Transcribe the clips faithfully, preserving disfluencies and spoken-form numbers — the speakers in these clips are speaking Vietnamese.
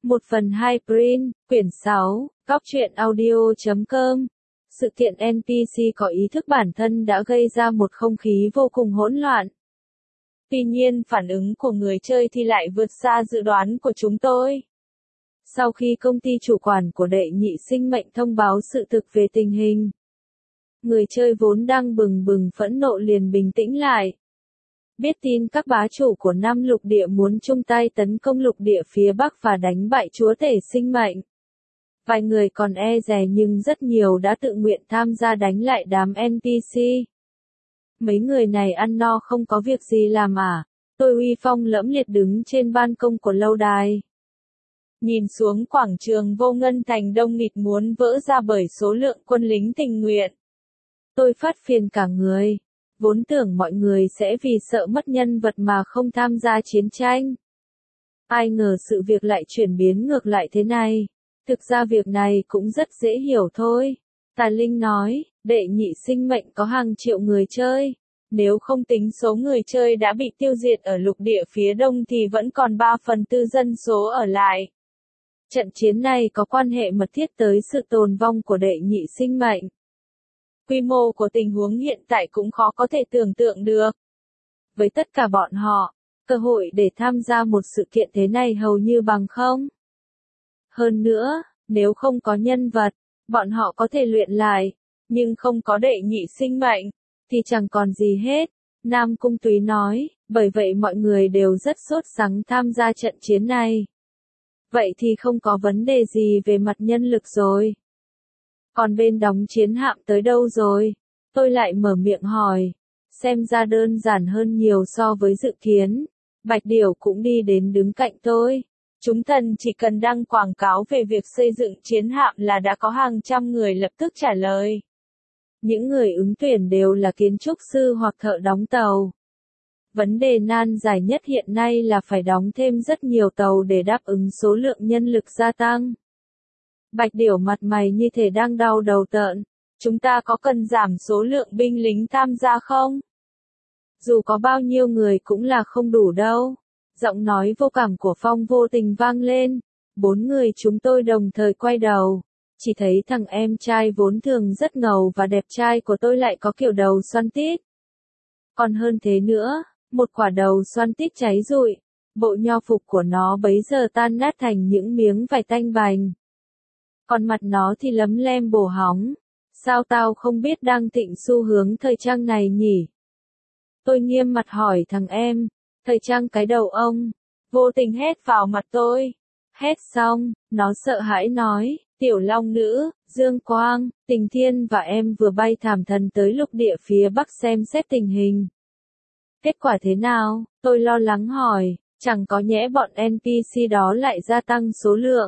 một phần hai print, quyển sáu, góc truyện audio chấm com. Sự kiện en pê xê có ý thức bản thân đã gây ra một không khí vô cùng hỗn loạn. Tuy nhiên phản ứng của người chơi thì lại vượt xa dự đoán của chúng tôi. Sau khi công ty chủ quản của đệ nhị sinh mệnh thông báo sự thực về tình hình, người chơi vốn đang bừng bừng phẫn nộ liền bình tĩnh lại. Biết tin các bá chủ của năm lục địa muốn chung tay tấn công lục địa phía Bắc và đánh bại chúa tể sinh mệnh. Vài người còn e dè nhưng rất nhiều đã tự nguyện tham gia đánh lại đám en pê xê. Mấy người này ăn no không có việc gì làm à? Tôi uy phong lẫm liệt đứng trên ban công của lâu đài. Nhìn xuống quảng trường vô ngân thành đông nghịt muốn vỡ ra bởi số lượng quân lính tình nguyện. Tôi phát phiền cả người. Vốn tưởng mọi người sẽ vì sợ mất nhân vật mà không tham gia chiến tranh. Ai ngờ sự việc lại chuyển biến ngược lại thế này. Thực ra việc này cũng rất dễ hiểu thôi. Tà Linh nói, đệ nhị sinh mệnh có hàng triệu người chơi. Nếu không tính số người chơi đã bị tiêu diệt ở lục địa phía đông thì vẫn còn ba phần tư dân số ở lại. Trận chiến này có quan hệ mật thiết tới sự tồn vong của đệ nhị sinh mệnh. Quy mô của tình huống hiện tại cũng khó có thể tưởng tượng được. Với tất cả bọn họ, cơ hội để tham gia một sự kiện thế này hầu như bằng không. Hơn nữa, nếu không có nhân vật, bọn họ có thể luyện lại, nhưng không có đệ nhị sinh mệnh, thì chẳng còn gì hết. Nam Cung Túy nói, bởi vậy mọi người đều rất sốt sắng tham gia trận chiến này. Vậy thì không có vấn đề gì về mặt nhân lực rồi. Còn bên đóng chiến hạm tới đâu rồi? Tôi lại mở miệng hỏi. Xem ra đơn giản hơn nhiều so với dự kiến. Bạch Điểu cũng đi đến đứng cạnh tôi. Chúng thần chỉ cần đăng quảng cáo về việc xây dựng chiến hạm là đã có hàng trăm người lập tức trả lời. Những người ứng tuyển đều là kiến trúc sư hoặc thợ đóng tàu. Vấn đề nan giải nhất hiện nay là phải đóng thêm rất nhiều tàu để đáp ứng số lượng nhân lực gia tăng. Bạch Điểu mặt mày như thể đang đau đầu tợn. Chúng ta có cần giảm số lượng binh lính tham gia không? Dù có bao nhiêu người cũng là không đủ đâu. Giọng nói vô cảm của Phong vô tình vang lên. Bốn người chúng tôi đồng thời quay đầu. Chỉ thấy thằng em trai vốn thường rất ngầu và đẹp trai của tôi lại có kiểu đầu xoăn tít. Còn hơn thế nữa, một quả đầu xoăn tít cháy rụi. Bộ nho phục của nó bấy giờ tan nát thành những miếng vải tanh bành. Còn mặt nó thì lấm lem bổ hóng. Sao tao không biết đang thịnh xu hướng thời trang này nhỉ? Tôi nghiêm mặt hỏi thằng em, thời trang cái đầu ông. Vô tình hét vào mặt tôi. Hét xong, nó sợ hãi nói, Tiểu Long Nữ, Dương Quang, Tình Thiên và em vừa bay thảm thần tới lục địa phía Bắc xem xét tình hình. Kết quả thế nào? Tôi lo lắng hỏi, chẳng có nhẽ bọn en pê xê đó lại gia tăng số lượng.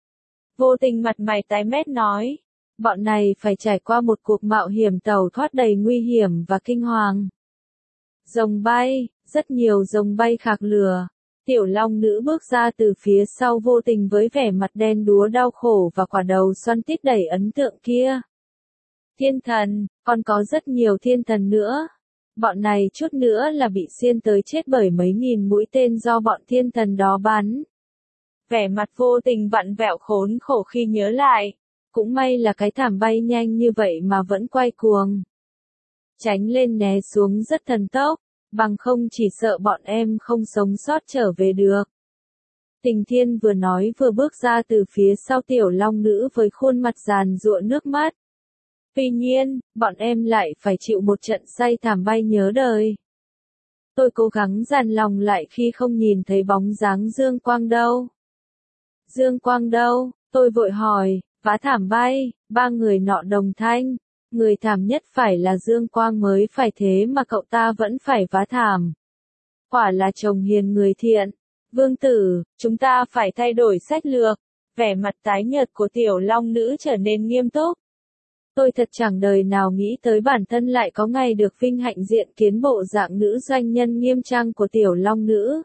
Vô tình mặt mày tái mét nói, bọn này phải trải qua một cuộc mạo hiểm tàu thoát đầy nguy hiểm và kinh hoàng. Rồng bay, rất nhiều rồng bay khạc lửa. Tiểu Long Nữ bước ra từ phía sau vô tình với vẻ mặt đen đúa đau khổ và quả đầu xoăn tít đầy ấn tượng kia. Thiên thần, còn có rất nhiều thiên thần nữa. Bọn này chút nữa là bị xiên tới chết bởi mấy nghìn mũi tên do bọn thiên thần đó bắn. Vẻ mặt vô tình vặn vẹo khốn khổ khi nhớ lại. Cũng may là cái thảm bay nhanh như vậy mà vẫn quay cuồng. Tránh lên né xuống rất thần tốc, bằng không chỉ sợ bọn em không sống sót trở về được. Tình Thiên vừa nói vừa bước ra từ phía sau Tiểu Long Nữ với khuôn mặt giàn giụa nước mắt. Tuy nhiên, bọn em lại phải chịu một trận say thảm bay nhớ đời. Tôi cố gắng dàn lòng lại khi không nhìn thấy bóng dáng Dương Quang đâu. Dương Quang đâu? Tôi vội hỏi, vá thảm bay, ba người nọ đồng thanh. Người thảm nhất phải là Dương Quang mới phải thế mà cậu ta vẫn phải vá thảm. Quả là chồng hiền người thiện. Vương tử, chúng ta phải thay đổi sách lược. Vẻ mặt tái nhợt của Tiểu Long Nữ trở nên nghiêm túc. Tôi thật chẳng đời nào nghĩ tới bản thân lại có ngày được vinh hạnh diện kiến bộ dạng nữ doanh nhân nghiêm trang của Tiểu Long Nữ.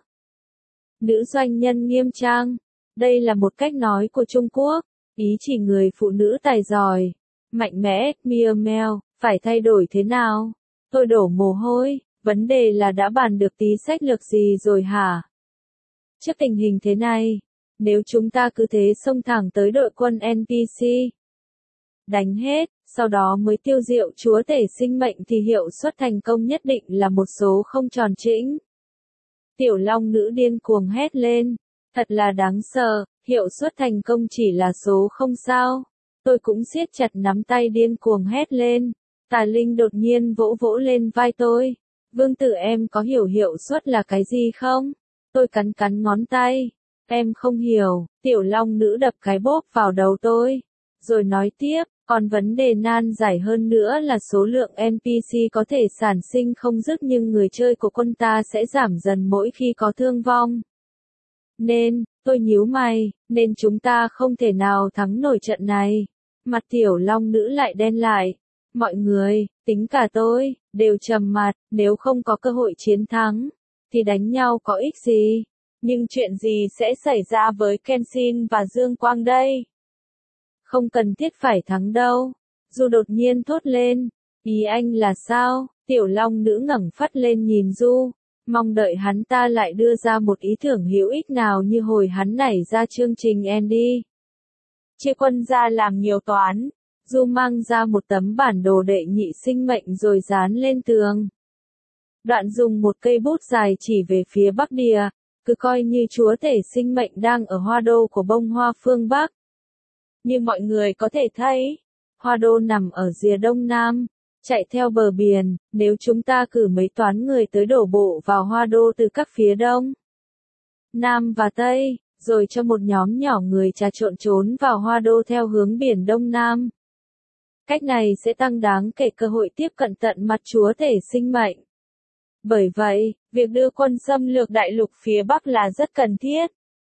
Nữ doanh nhân nghiêm trang. Đây là một cách nói của Trung Quốc, ý chỉ người phụ nữ tài giỏi, mạnh mẽ, miêu meo, phải thay đổi thế nào? Tôi đổ mồ hôi, vấn đề là đã bàn được tí sách lược gì rồi hả? Trước tình hình thế này, Nếu chúng ta cứ thế xông thẳng tới đội quân en pê xê, đánh hết, sau đó mới tiêu diệu chúa tể sinh mệnh thì hiệu suất thành công nhất định là một số không tròn trĩnh. Tiểu long nữ điên cuồng hét lên. Thật là đáng sợ, hiệu suất thành công chỉ là số không sao. Tôi cũng siết chặt nắm tay điên cuồng hét lên. Tà Linh đột nhiên vỗ vỗ lên vai tôi. Vương tử em có hiểu hiệu suất là cái gì không? Tôi cắn cắn ngón tay. Em không hiểu, tiểu long nữ đập cái bóp vào đầu tôi. Rồi nói tiếp, còn vấn đề nan giải hơn nữa là số lượng en pê xê có thể sản sinh không dứt nhưng người chơi của quân ta sẽ giảm dần mỗi khi có thương vong. Nên, tôi nhíu mày, nên chúng ta không thể nào thắng nổi trận này. Mặt tiểu long nữ lại đen lại. Mọi người, tính cả tôi, đều trầm mặt, nếu không có cơ hội chiến thắng, thì đánh nhau có ích gì. Nhưng chuyện gì sẽ xảy ra với Kenshin và Dương Quang đây? Không cần thiết phải thắng đâu. Du đột nhiên thốt lên. Ý anh là sao? Tiểu long nữ ngẩng phát lên nhìn Du. Mong đợi hắn ta lại đưa ra một ý tưởng hữu ích nào như hồi hắn nảy ra chương trình Andy. Chia quân ra làm nhiều toán. Du mang ra một tấm bản đồ đệ nhị sinh mệnh rồi dán lên tường. Đoạn dùng một cây bút dài chỉ về phía Bắc Địa, cứ coi như chúa tể sinh mệnh đang ở hoa đô của bông hoa phương Bắc. Như mọi người có thể thấy, hoa đô nằm ở rìa đông nam, chạy theo bờ biển, nếu chúng ta cử mấy toán người tới đổ bộ vào hoa đô từ các phía đông, nam và tây, rồi cho một nhóm nhỏ người trà trộn trốn vào hoa đô theo hướng biển đông nam. Cách này sẽ tăng đáng kể cơ hội tiếp cận tận mặt chúa tể sinh mệnh. Bởi vậy, việc đưa quân xâm lược đại lục phía Bắc là rất cần thiết.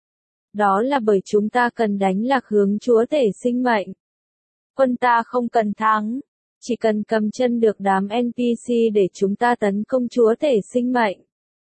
Đó là bởi chúng ta cần đánh lạc hướng chúa tể sinh mệnh. Quân ta không cần thắng, chỉ cần cầm chân được đám en pê xê để chúng ta tấn công chúa tể sinh mệnh.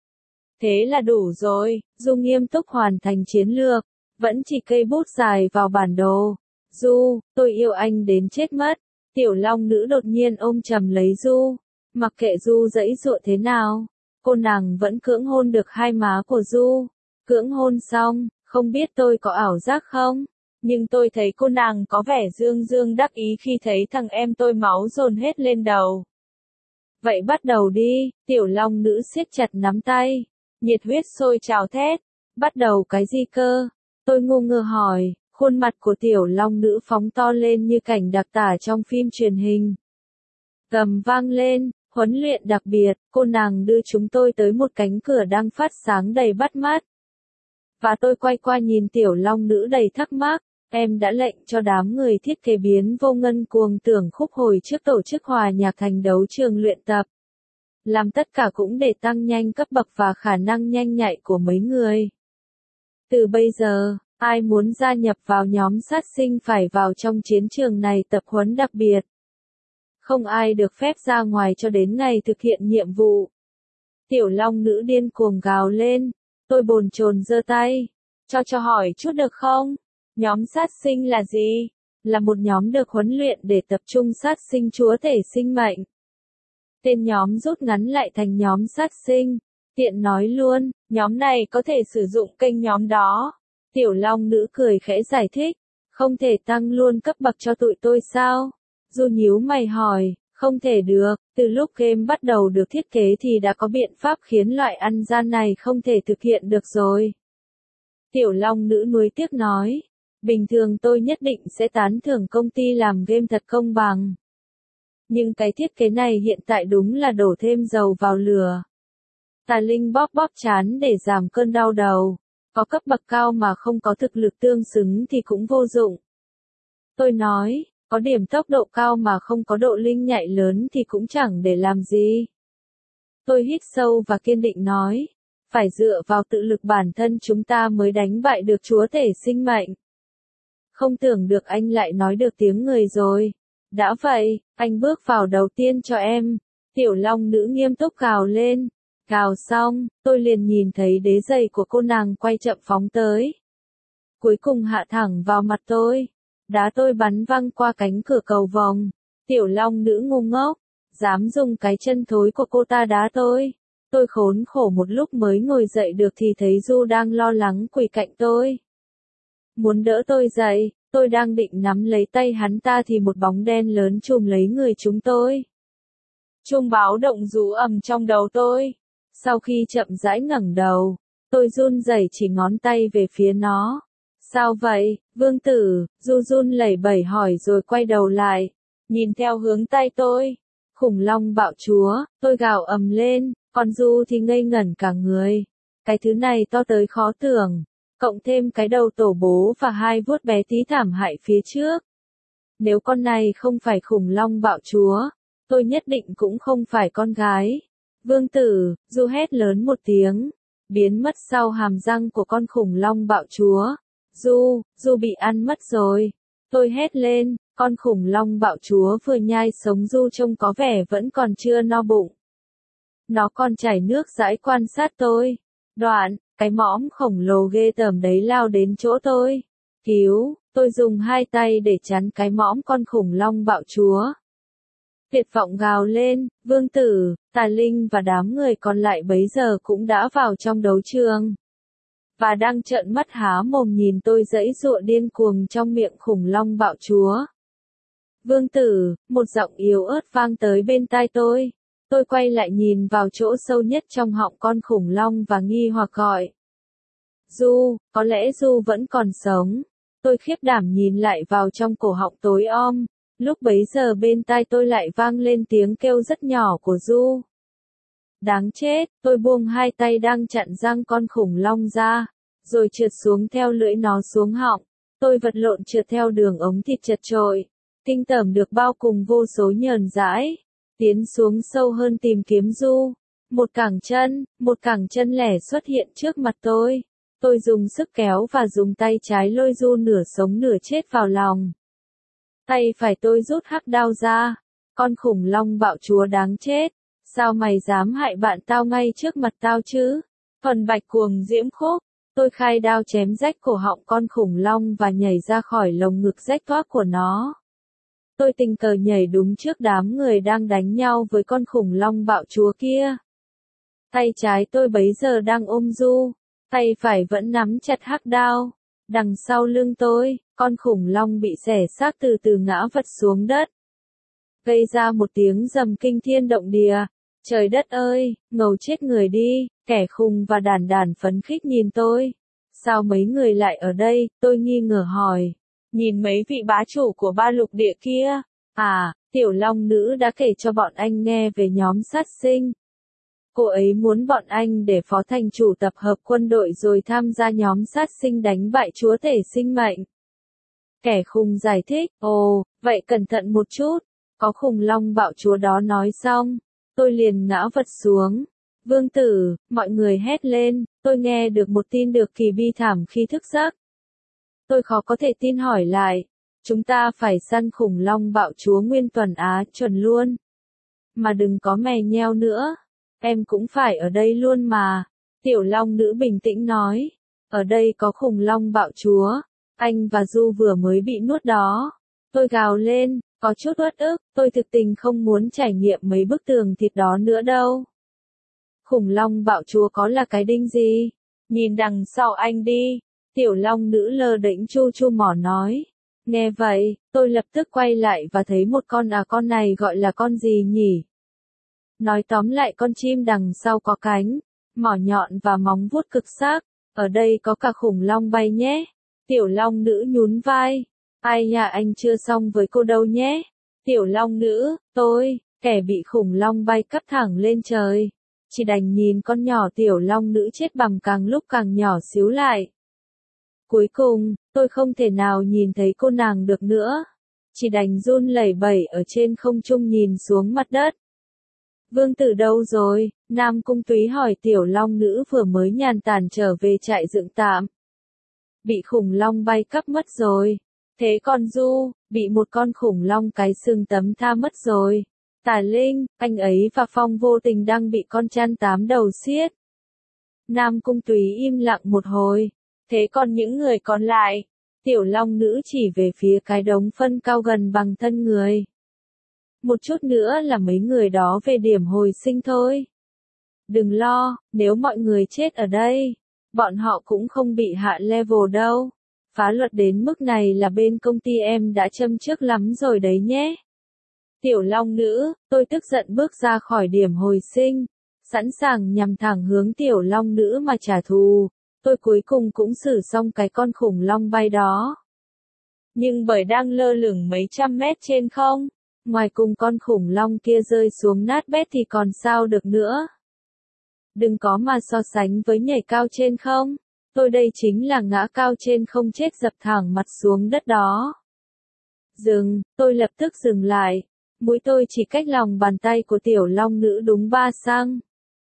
Thế là đủ rồi, Du nghiêm túc hoàn thành chiến lược, vẫn chỉ cây bút dài vào bản đồ. Du, tôi yêu anh đến chết mất. Tiểu long nữ đột nhiên ôm chầm lấy Du. Mặc kệ Du giãy giụa thế nào, cô nàng vẫn cưỡng hôn được hai má của Du. Cưỡng hôn xong, không biết tôi có ảo giác không? Nhưng tôi thấy cô nàng có vẻ dương dương đắc ý khi thấy thằng em tôi máu dồn hết lên đầu. Vậy bắt đầu đi, tiểu long nữ siết chặt nắm tay. Nhiệt huyết sôi trào thét. Bắt đầu cái gì cơ? Tôi ngu ngơ hỏi, khuôn mặt của tiểu long nữ phóng to lên như cảnh đặc tả trong phim truyền hình. Gầm vang lên, huấn luyện đặc biệt, cô nàng đưa chúng tôi tới một cánh cửa đang phát sáng đầy bắt mắt. Và tôi quay qua nhìn tiểu long nữ đầy thắc mắc, em đã lệnh cho đám người thiết kế biến vô ngân cuồng tưởng khúc hồi trước tổ chức hòa nhạc thành đấu trường luyện tập. Làm tất cả cũng để tăng nhanh cấp bậc và khả năng nhanh nhạy của mấy người. Từ bây giờ, ai muốn gia nhập vào nhóm sát sinh phải vào trong chiến trường này tập huấn đặc biệt. Không ai được phép ra ngoài cho đến ngày thực hiện nhiệm vụ. Tiểu long nữ điên cuồng gào lên. Tôi bồn chồn giơ tay. Cho cho hỏi chút được không? Nhóm sát sinh là gì? Là một nhóm được huấn luyện để tập trung sát sinh chúa tể sinh mệnh. Tên nhóm rút ngắn lại thành nhóm sát sinh. Tiện nói luôn, nhóm này có thể sử dụng kênh nhóm đó. Tiểu long nữ cười khẽ giải thích. Không thể tăng luôn cấp bậc cho tụi tôi sao? Du nhíu mày hỏi, không thể được, từ lúc game bắt đầu được thiết kế thì đã có biện pháp khiến loại ăn gian này không thể thực hiện được rồi. Tiểu long nữ nuối tiếc nói, bình thường tôi nhất định sẽ tán thưởng công ty làm game thật công bằng. Nhưng cái thiết kế này hiện tại đúng là đổ thêm dầu vào lửa. Tà Linh bóp bóp chán để giảm cơn đau đầu, có cấp bậc cao mà không có thực lực tương xứng thì cũng vô dụng. Tôi nói, có điểm tốc độ cao mà không có độ linh nhạy lớn thì cũng chẳng để làm gì. Tôi hít sâu và kiên định nói, phải dựa vào tự lực bản thân chúng ta mới đánh bại được chúa tể sinh mệnh. Không tưởng được anh lại nói được tiếng người rồi. Đã vậy, anh bước vào đầu tiên cho em. Tiểu long nữ nghiêm túc gào lên. Gào xong, tôi liền nhìn thấy đế giày của cô nàng quay chậm phóng tới. Cuối cùng hạ thẳng vào mặt tôi. Đá tôi bắn văng qua cánh cửa cầu vòng. Tiểu long nữ ngu ngốc, dám dùng cái chân thối của cô ta đá tôi. Tôi khốn khổ một lúc mới ngồi dậy được thì thấy Du đang lo lắng quỳ cạnh tôi. muốn đỡ tôi dậy, tôi đang định nắm lấy tay hắn ta thì một bóng đen lớn chùm lấy người chúng tôi. Chuông báo động rú ầm trong đầu tôi. Sau khi chậm rãi ngẩng đầu, tôi run rẩy chỉ ngón tay về phía nó. Sao vậy, Vương Tử? Du run lẩy bẩy hỏi rồi quay đầu lại, nhìn theo hướng tay tôi. Khủng long bạo chúa, tôi gào ầm lên, còn Du thì ngây ngẩn cả người. Cái thứ này to tới khó tưởng, cộng thêm cái đầu tổ bố và hai vuốt bé tí thảm hại phía trước. Nếu con này không phải khủng long bạo chúa, tôi nhất định cũng không phải con gái. Vương Tử, Du hét lớn một tiếng, biến mất sau hàm răng của con khủng long bạo chúa. Du, Du bị ăn mất rồi. Tôi hét lên, con khủng long bạo chúa vừa nhai sống Du trông có vẻ vẫn còn chưa no bụng. Nó còn chảy nước dãi quan sát tôi. Đoạn, cái mõm khổng lồ ghê tởm đấy lao đến chỗ tôi. Cứu, tôi dùng hai tay để chắn cái mõm con khủng long bạo chúa. Tuyệt vọng gào lên, Vương Tử, Tà Linh và đám người còn lại bấy giờ cũng đã vào trong đấu trường. Và đang trợn mắt há mồm nhìn tôi giãy giụa điên cuồng trong miệng khủng long bạo chúa. Vương Tử, một giọng yếu ớt vang tới bên tai tôi. Tôi quay lại nhìn vào chỗ sâu nhất trong họng con khủng long và nghi hoặc gọi. Du, có lẽ Du vẫn còn sống. Tôi khiếp đảm nhìn lại vào trong cổ họng tối om. Lúc bấy giờ bên tai tôi lại vang lên tiếng kêu rất nhỏ của Du. Đáng chết, tôi buông hai tay đang chặn răng con khủng long ra, rồi trượt xuống theo lưỡi nó xuống họng. Tôi vật lộn trượt theo đường ống thịt chật chội, kinh tởm được bao cùng vô số nhờn dãi, tiến xuống sâu hơn tìm kiếm Du. Một cẳng chân, một cẳng chân lẻ xuất hiện trước mặt tôi. Tôi dùng sức kéo và dùng tay trái lôi Du nửa sống nửa chết vào lòng. Tay phải tôi rút hắc đao ra. Con khủng long bạo chúa đáng chết. Sao mày dám hại bạn tao ngay trước mặt tao chứ? Phần bạch cuồng diễm khúc. Tôi khai đao chém rách cổ họng con khủng long và nhảy ra khỏi lồng ngực rách toác của nó. Tôi tình cờ nhảy đúng trước đám người đang đánh nhau với con khủng long bạo chúa kia. Tay trái tôi bấy giờ đang ôm Du. Tay phải vẫn nắm chặt hắc đao. Đằng sau lưng tôi, con khủng long bị xẻ xác từ từ ngã vật xuống đất. Gây ra một tiếng rầm kinh thiên động địa. Trời đất ơi, ngầu chết người đi, kẻ khùng và đàn đàn phấn khích nhìn tôi. Sao mấy người lại ở đây, tôi nghi ngờ hỏi. Nhìn mấy vị bá chủ của ba lục địa kia. À, tiểu long nữ đã kể cho bọn anh nghe về nhóm sát sinh. Cô ấy muốn bọn anh để phó thành chủ tập hợp quân đội rồi tham gia nhóm sát sinh đánh bại chúa tể sinh mệnh. Kẻ khùng giải thích, ồ, vậy cẩn thận một chút. Có khủng long bạo chúa đó nói xong. Tôi liền ngã vật xuống. Vương Tử, mọi người hét lên, tôi nghe được một tin được kỳ bi thảm khi thức giấc. Tôi khó có thể tin hỏi lại. Chúng ta phải săn khủng long bạo chúa nguyên tuần Á chuẩn luôn. Mà đừng có mè nheo nữa. Em cũng phải ở đây luôn mà. Tiểu long nữ bình tĩnh nói. Ở đây có khủng long bạo chúa. Anh và Du vừa mới bị nuốt đó. Tôi gào lên, có chút uất ức, tôi thực tình không muốn trải nghiệm mấy bức tường thịt đó nữa đâu. Khủng long bạo chúa có là cái đinh gì? Nhìn đằng sau anh đi. Tiểu long nữ lơ đễnh chu chu mỏ nói. Nghe vậy, tôi lập tức quay lại và thấy một con à con này gọi là con gì nhỉ? Nói tóm lại con chim đằng sau có cánh, mỏ nhọn và móng vuốt cực sắc. Ở đây có cả khủng long bay nhé. Tiểu long nữ nhún vai. Ai nhà anh chưa xong với cô đâu nhé. Tiểu long nữ, tôi, kẻ bị khủng long bay cắp thẳng lên trời. Chỉ đành nhìn con nhỏ tiểu long nữ chết bằm càng lúc càng nhỏ xíu lại. Cuối cùng, tôi không thể nào nhìn thấy cô nàng được nữa. Chỉ đành run lẩy bẩy ở trên không trung nhìn xuống mặt đất. Vương Tử đâu rồi? Nam Cung Túy hỏi tiểu long nữ vừa mới nhàn tản trở về trại dựng tạm. Bị khủng long bay cắp mất rồi. Thế còn Du, bị một con khủng long cái xương tấm tha mất rồi. Tả Linh, anh ấy và Phong vô tình đang bị con chăn tám đầu xiết. Nam Cung Túy im lặng một hồi. Thế còn những người còn lại? Tiểu long nữ chỉ về phía cái đống phân cao gần bằng thân người. Một chút nữa là mấy người đó về điểm hồi sinh thôi. Đừng lo, nếu mọi người chết ở đây, bọn họ cũng không bị hạ level đâu. Phá luật đến mức này là bên công ty em đã châm chước lắm rồi đấy nhé. Tiểu Long Nữ, tôi tức giận bước ra khỏi điểm hồi sinh, sẵn sàng nhằm thẳng hướng Tiểu Long Nữ mà trả thù. Tôi cuối cùng cũng xử xong cái con khủng long bay đó. Nhưng bởi đang lơ lửng mấy trăm mét trên không, ngoài cùng con khủng long kia rơi xuống nát bét thì còn sao được nữa. Đừng có mà so sánh với nhảy cao trên không. Tôi đây chính là ngã cao trên không chết dập thẳng mặt xuống đất đó. Dừng, tôi lập tức dừng lại. Mũi tôi chỉ cách lòng bàn tay của Tiểu Long Nữ đúng ba xăng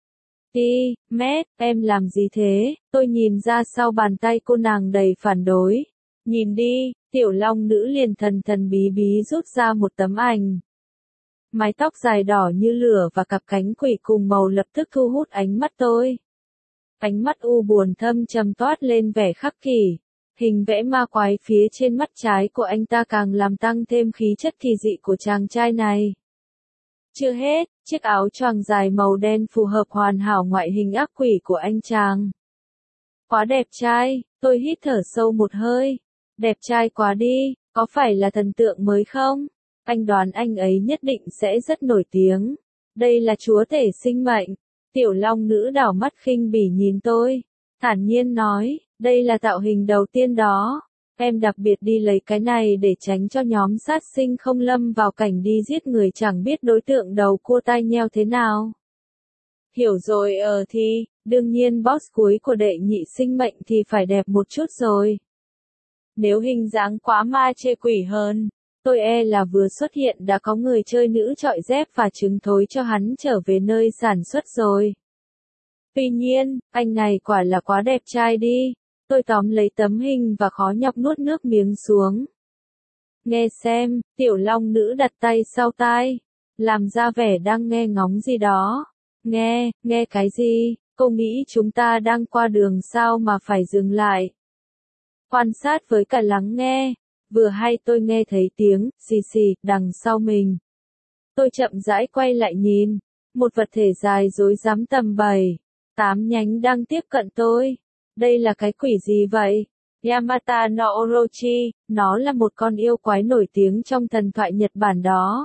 ti mét, em làm gì thế? Tôi nhìn ra sau bàn tay cô nàng đầy phản đối. Nhìn đi, Tiểu Long Nữ liền thần thần bí bí rút ra một tấm ảnh. Mái tóc dài đỏ như lửa và cặp cánh quỷ cùng màu lập tức thu hút ánh mắt tôi. Ánh mắt u buồn thâm trầm toát lên vẻ khắc kỷ. Hình vẽ ma quái phía trên mắt trái của anh ta càng làm tăng thêm khí chất kỳ dị của chàng trai này. Chưa hết, chiếc áo choàng dài màu đen phù hợp hoàn hảo ngoại hình ác quỷ của anh chàng. Quá đẹp trai, tôi hít thở sâu một hơi. Đẹp trai quá đi, có phải là thần tượng mới không? Anh đoán anh ấy nhất định sẽ rất nổi tiếng. Đây là chúa tể sinh mệnh. Tiểu Long Nữ đảo mắt khinh bỉ nhìn tôi. Thản nhiên nói, đây là tạo hình đầu tiên đó. Em đặc biệt đi lấy cái này để tránh cho nhóm sát sinh không lâm vào cảnh đi giết người chẳng biết đối tượng đầu cua tai nheo thế nào. Hiểu rồi ờ thì, đương nhiên boss cuối của đệ nhị sinh mệnh thì phải đẹp một chút rồi. Nếu hình dáng quá ma chê quỷ hơn, tôi e là vừa xuất hiện đã có người chơi nữ chọi dép và trứng thối cho hắn trở về nơi sản xuất rồi. Tuy nhiên, anh này quả là quá đẹp trai đi. Tôi tóm lấy tấm hình và khó nhọc nuốt nước miếng xuống. Nghe xem, Tiểu Long Nữ đặt tay sau tai, làm ra vẻ đang nghe ngóng gì đó. Nghe, nghe cái gì? Cô nghĩ chúng ta đang qua đường sao mà phải dừng lại? Quan sát với cả lắng nghe. Vừa hay tôi nghe thấy tiếng xì xì đằng sau mình. Tôi chậm rãi quay lại nhìn, một vật thể dài rối rắm tầm bảy, tám nhánh đang tiếp cận tôi. Đây là cái quỷ gì vậy? Yamata no Orochi, nó là một con yêu quái nổi tiếng trong thần thoại Nhật Bản đó.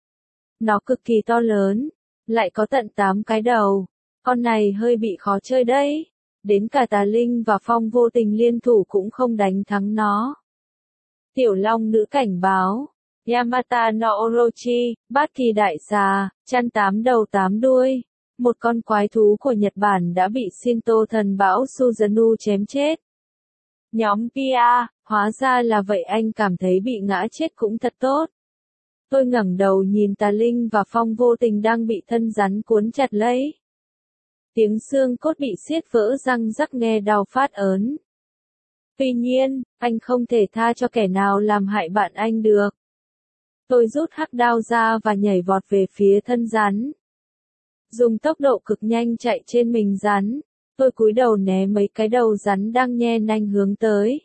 Nó cực kỳ to lớn, lại có tận tám cái đầu. Con này hơi bị khó chơi đấy. Đến cả Tà Linh và Phong Vô Tình liên thủ cũng không đánh thắng nó. Tiểu Long Nữ cảnh báo. Yamata no Orochi, bát kỳ đại xà, chăn tám đầu tám đuôi. Một con quái thú của Nhật Bản đã bị Shinto thần bão Susanoo chém chết. Nhóm pê a, hóa ra là vậy, anh cảm thấy bị ngã chết cũng thật tốt. Tôi ngẩng đầu nhìn Tà Linh và Phong Vô Tình đang bị thân rắn cuốn chặt lấy. Tiếng xương cốt bị xiết vỡ răng rắc nghe đau phát ớn. Tuy nhiên, anh không thể tha cho kẻ nào làm hại bạn anh được. Tôi rút hắc đao ra và nhảy vọt về phía thân rắn. Dùng tốc độ cực nhanh chạy trên mình rắn, tôi cúi đầu né mấy cái đầu rắn đang nhe nanh hướng tới.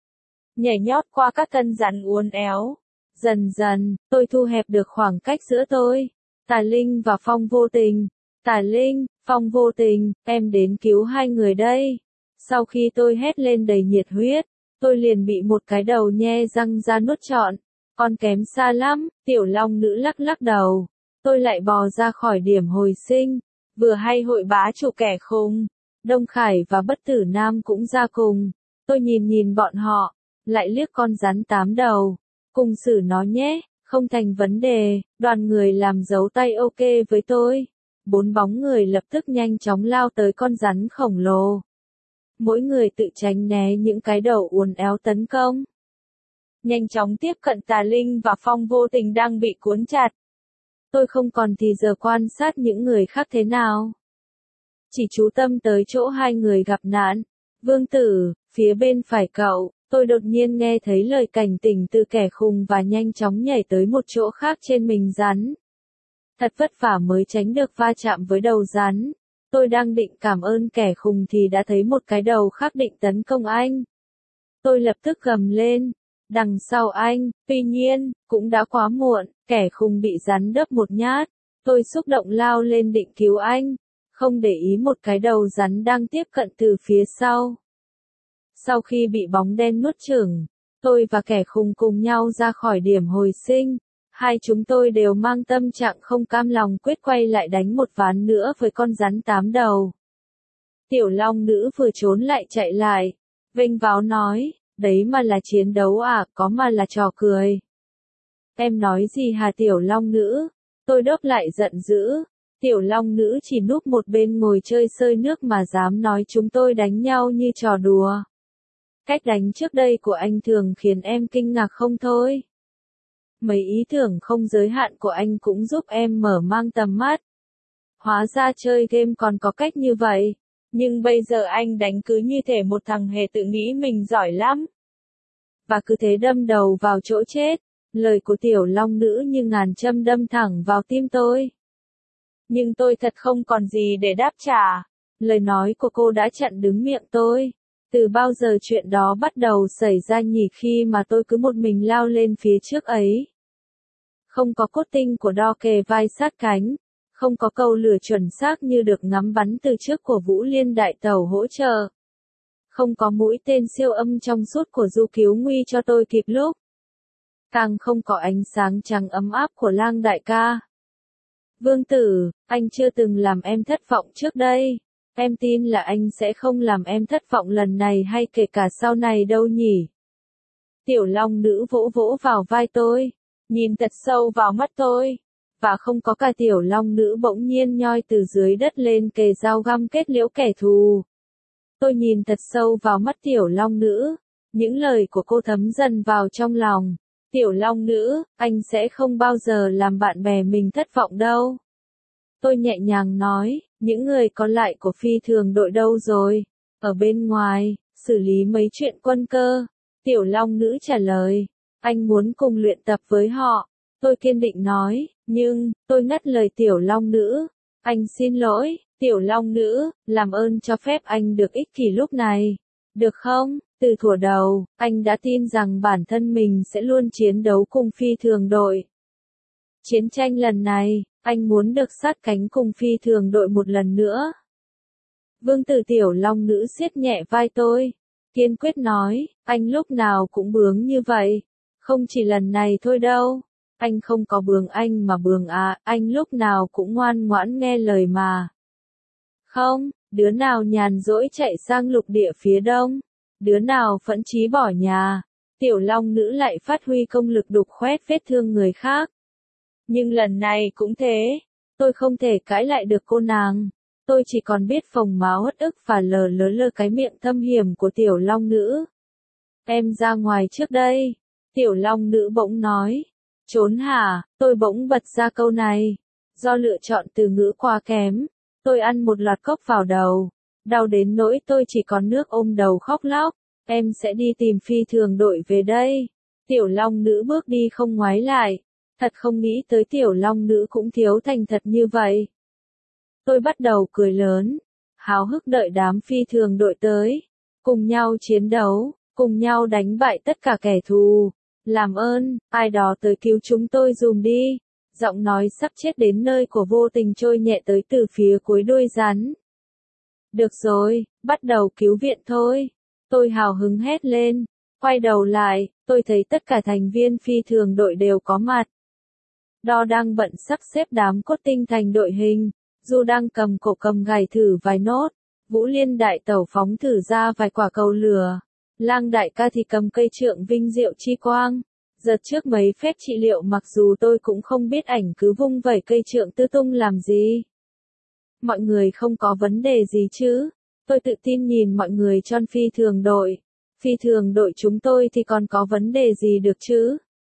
Nhảy nhót qua các thân rắn uốn éo. Dần dần, tôi thu hẹp được khoảng cách giữa tôi, Tà Linh và Phong Vô Tình. Tà Linh, Phong Vô Tình, em đến cứu hai người đây. Sau khi tôi hét lên đầy nhiệt huyết, tôi liền bị một cái đầu nhe răng ra nuốt trọn. Còn kém xa lắm, Tiểu Long Nữ lắc lắc đầu. Tôi lại bò ra khỏi điểm hồi sinh. Vừa hay hội bá chủ kẻ khùng, Đông Khải và Bất Tử Nam cũng ra cùng. Tôi nhìn nhìn bọn họ, lại liếc con rắn tám đầu. Cùng xử nó nhé, không thành vấn đề. Đoàn người làm dấu tay ok với tôi. Bốn bóng người lập tức nhanh chóng lao tới con rắn khổng lồ. Mỗi người tự tránh né những cái đầu uốn éo tấn công. Nhanh chóng tiếp cận Tà Linh và Phong Vô Tình đang bị cuốn chặt. Tôi không còn thì giờ quan sát những người khác thế nào. Chỉ chú tâm tới chỗ hai người gặp nạn. Vương Tử, phía bên phải cậu, tôi đột nhiên nghe thấy lời cảnh tỉnh từ kẻ khùng và nhanh chóng nhảy tới một chỗ khác trên mình rắn. Thật vất vả mới tránh được va chạm với đầu rắn. Tôi đang định cảm ơn kẻ khùng thì đã thấy một cái đầu khác định tấn công anh. Tôi lập tức gầm lên. Đằng sau anh, tuy nhiên, cũng đã quá muộn, kẻ khùng bị rắn đớp một nhát. Tôi xúc động lao lên định cứu anh, không để ý một cái đầu rắn đang tiếp cận từ phía sau. Sau khi bị bóng đen nuốt chửng, tôi và kẻ khùng cùng nhau ra khỏi điểm hồi sinh. Hai chúng tôi đều mang tâm trạng không cam lòng quyết quay lại đánh một ván nữa với con rắn tám đầu. Tiểu long nữ vừa trốn lại chạy lại, vênh váo nói, đấy mà là chiến đấu à, có mà là trò cười. Em nói gì hả tiểu long nữ? Tôi đớp lại giận dữ. Tiểu long nữ chỉ núp một bên ngồi chơi sơi nước mà dám nói chúng tôi đánh nhau như trò đùa. Cách đánh trước đây của anh thường khiến em kinh ngạc không thôi. Mấy ý tưởng không giới hạn của anh cũng giúp em mở mang tầm mắt. Hóa ra chơi game còn có cách như vậy. Nhưng bây giờ anh đánh cứ như thể một thằng hề tự nghĩ mình giỏi lắm. Và cứ thế đâm đầu vào chỗ chết. Lời của tiểu long nữ như ngàn châm đâm thẳng vào tim tôi. Nhưng tôi thật không còn gì để đáp trả. Lời nói của cô đã chặn đứng miệng tôi. Từ bao giờ chuyện đó bắt đầu xảy ra nhỉ khi mà tôi cứ một mình lao lên phía trước ấy. Không có cốt tinh của đo kề vai sát cánh. Không có câu lửa chuẩn xác như được ngắm bắn từ trước của Vũ Liên đại tẩu hỗ trợ. Không có mũi tên siêu âm trong suốt của du cứu nguy cho tôi kịp lúc. Càng không có ánh sáng trắng ấm áp của Lang đại ca. Vương tử, anh chưa từng làm em thất vọng trước đây. Em tin là anh sẽ không làm em thất vọng lần này hay kể cả sau này đâu nhỉ. Tiểu long nữ vỗ vỗ vào vai tôi, nhìn thật sâu vào mắt tôi. Và không có cả tiểu long nữ bỗng nhiên nhoi từ dưới đất lên kề dao găm kết liễu kẻ thù. Tôi nhìn thật sâu vào mắt tiểu long nữ. Những lời của cô thấm dần vào trong lòng. Tiểu long nữ, anh sẽ không bao giờ làm bạn bè mình thất vọng đâu. Tôi nhẹ nhàng nói, những người còn lại của phi thường đội đâu rồi? Ở bên ngoài, xử lý mấy chuyện quân cơ. Tiểu long nữ trả lời, anh muốn cùng luyện tập với họ. Tôi kiên định nói, nhưng, tôi ngắt lời tiểu long nữ. Anh xin lỗi, tiểu long nữ, làm ơn cho phép anh được ích kỷ lúc này. Được không? Từ thuở đầu, anh đã tin rằng bản thân mình sẽ luôn chiến đấu cùng phi thường đội. Chiến tranh lần này, anh muốn được sát cánh cùng phi thường đội một lần nữa. Vương tử tiểu long nữ siết nhẹ vai tôi, kiên quyết nói, anh lúc nào cũng bướng như vậy. Không chỉ lần này thôi đâu. Anh không có bướng anh mà bướng à, anh lúc nào cũng ngoan ngoãn nghe lời mà. Không, đứa nào nhàn rỗi chạy sang lục địa phía đông. Đứa nào phẫn chí bỏ nhà. Tiểu long nữ lại phát huy công lực đục khoét vết thương người khác. Nhưng lần này cũng thế. Tôi không thể cãi lại được cô nàng. Tôi chỉ còn biết phồng má uất ức và lờ lớ lơ cái miệng thâm hiểm của tiểu long nữ. Em ra ngoài trước đây. Tiểu long nữ bỗng nói. Trốn hả? Tôi bỗng bật ra câu này. Do lựa chọn từ ngữ quá kém. Tôi ăn một loạt cốc vào đầu. Đau đến nỗi tôi chỉ còn nước ôm đầu khóc lóc. Em sẽ đi tìm phi thường đội về đây. Tiểu long nữ bước đi không ngoái lại. Thật không nghĩ tới tiểu long nữ cũng thiếu thành thật như vậy. Tôi bắt đầu cười lớn. Háo hức đợi đám phi thường đội tới. Cùng nhau chiến đấu. Cùng nhau đánh bại tất cả kẻ thù. Làm ơn, ai đó tới cứu chúng tôi dùm đi. Giọng nói sắp chết đến nơi của vô tình trôi nhẹ tới từ phía cuối đuôi rắn. Được rồi, bắt đầu cứu viện thôi. Tôi hào hứng hét lên. Quay đầu lại, tôi thấy tất cả thành viên phi thường đội đều có mặt. Đo đang bận sắp xếp đám cốt tinh thành đội hình. Du đang cầm cổ cầm gài thử vài nốt. Vũ Liên đại tẩu phóng thử ra vài quả cầu lửa. Lang đại ca thì cầm cây trượng vinh diệu chi quang. Giật trước mấy phép trị liệu mặc dù tôi cũng không biết ảnh cứ vung vẩy cây trượng tư tung làm gì. Mọi người không có vấn đề gì chứ? Tôi tự tin nhìn mọi người trong phi thường đội. Phi thường đội chúng tôi thì còn có vấn đề gì được chứ?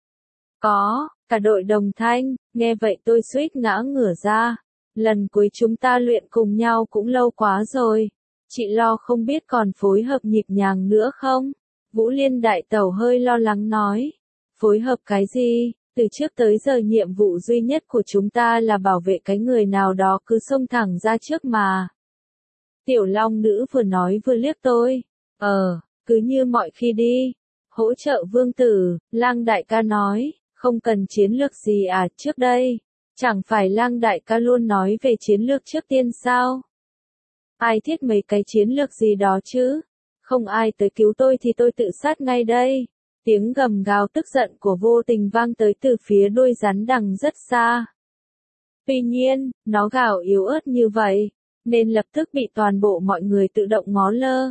Có, cả đội đồng thanh, nghe vậy tôi suýt ngã ngửa ra. Lần cuối chúng ta luyện cùng nhau cũng lâu quá rồi. Chị lo không biết còn phối hợp nhịp nhàng nữa không? Vũ Liên đại tẩu hơi lo lắng nói. Phối hợp cái gì? Từ trước tới giờ nhiệm vụ duy nhất của chúng ta là bảo vệ cái người nào đó cứ xông thẳng ra trước mà. Tiểu long nữ vừa nói vừa liếc tôi. Ờ, cứ như mọi khi đi. Hỗ trợ vương tử, Lang đại ca nói, không cần chiến lược gì à trước đây. Chẳng phải Lang đại ca luôn nói về chiến lược trước tiên sao? Ai thiết mấy cái chiến lược gì đó chứ? không ai tới cứu tôi thì tôi tự sát ngay đây. Tiếng gầm gào tức giận của Vô Tình vang tới từ phía đuôi rắn đằng rất xa. Tuy nhiên, nó gào yếu ớt như vậy, nên lập tức bị toàn bộ mọi người tự động ngó lơ.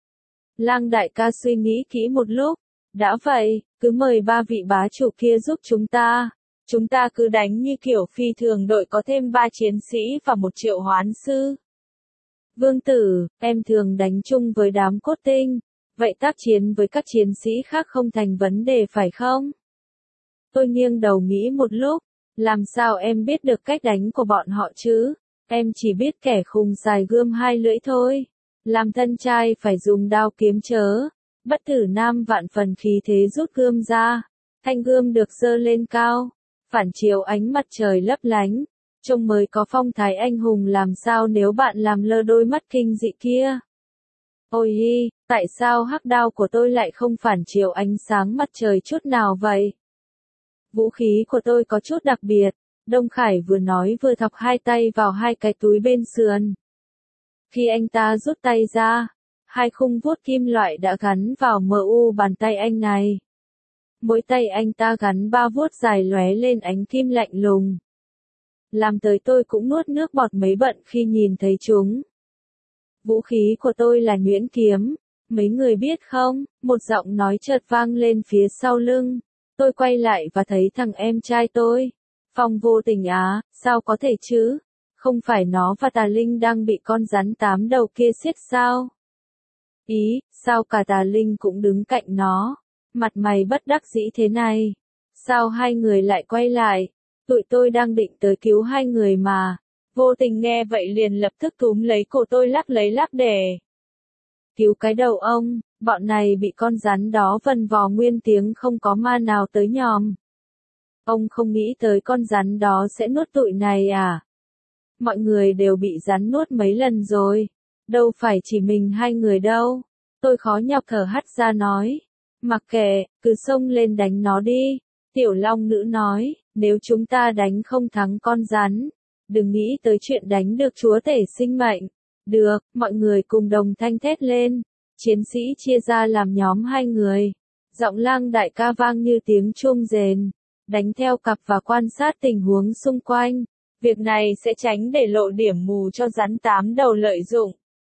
Lang đại ca suy nghĩ kỹ một lúc, đã vậy, cứ mời ba vị bá chủ kia giúp chúng ta. Chúng ta cứ đánh như kiểu phi thường đội có thêm ba chiến sĩ và một triệu hoán sư. Vương tử, em thường đánh chung với đám cốt tinh, vậy tác chiến với các chiến sĩ khác không thành vấn đề phải không? Tôi nghiêng đầu nghĩ một lúc, làm sao em biết được cách đánh của bọn họ chứ? Em chỉ biết kẻ khùng xài gươm hai lưỡi thôi. Làm thân trai phải dùng đao kiếm chớ. Bất tử nam vạn phần khí thế rút gươm ra. Thanh gươm được giơ lên cao, phản chiếu ánh mặt trời lấp lánh. Trông mới có phong thái anh hùng làm sao nếu bạn làm lơ đôi mắt kinh dị kia. Ôi hi, tại sao hắc đao của tôi lại không phản chiếu ánh sáng mặt trời chút nào vậy? Vũ khí của tôi có chút đặc biệt. Đông Khải vừa nói vừa thọc hai tay vào hai cái túi bên sườn. Khi anh ta rút tay ra, hai khung vuốt kim loại đã gắn vào mờ u bàn tay anh này. Mỗi tay anh ta gắn ba vuốt dài lóe lên ánh kim lạnh lùng. Làm tới tôi cũng nuốt nước bọt mấy bận khi nhìn thấy chúng. Vũ khí của tôi là nhuyễn kiếm, mấy người biết không? Một giọng nói chợt vang lên phía sau lưng. Tôi quay lại và thấy thằng em trai tôi. Phong Vô Tình á, sao có thể chứ? Không phải nó và Tà Linh đang bị con rắn tám đầu kia siết sao? Ý, sao cả Tà Linh cũng đứng cạnh nó? Mặt mày bất đắc dĩ thế này. Sao hai người lại quay lại? Tụi tôi đang định tới cứu hai người mà. Vô Tình nghe vậy liền lập tức túm lấy cổ tôi lắc lấy lắc để. Cứu cái đầu ông, bọn này bị con rắn đó vần vò nguyên tiếng không có ma nào tới nhòm. Ông không nghĩ tới con rắn đó sẽ nuốt tụi này à? Mọi người đều bị rắn nuốt mấy lần rồi. Đâu phải chỉ mình hai người đâu. Tôi khó nhọc thở hắt ra nói. Mặc kệ, cứ xông lên đánh nó đi. Tiểu Long Nữ nói, nếu chúng ta đánh không thắng con rắn, đừng nghĩ tới chuyện đánh được chúa tể sinh mệnh. Được, mọi người cùng đồng thanh thét lên. Chiến sĩ chia ra làm nhóm hai người. Giọng Lang đại ca vang như tiếng chuông rền. Đánh theo cặp và quan sát tình huống xung quanh. Việc này sẽ tránh để lộ điểm mù cho rắn tám đầu lợi dụng.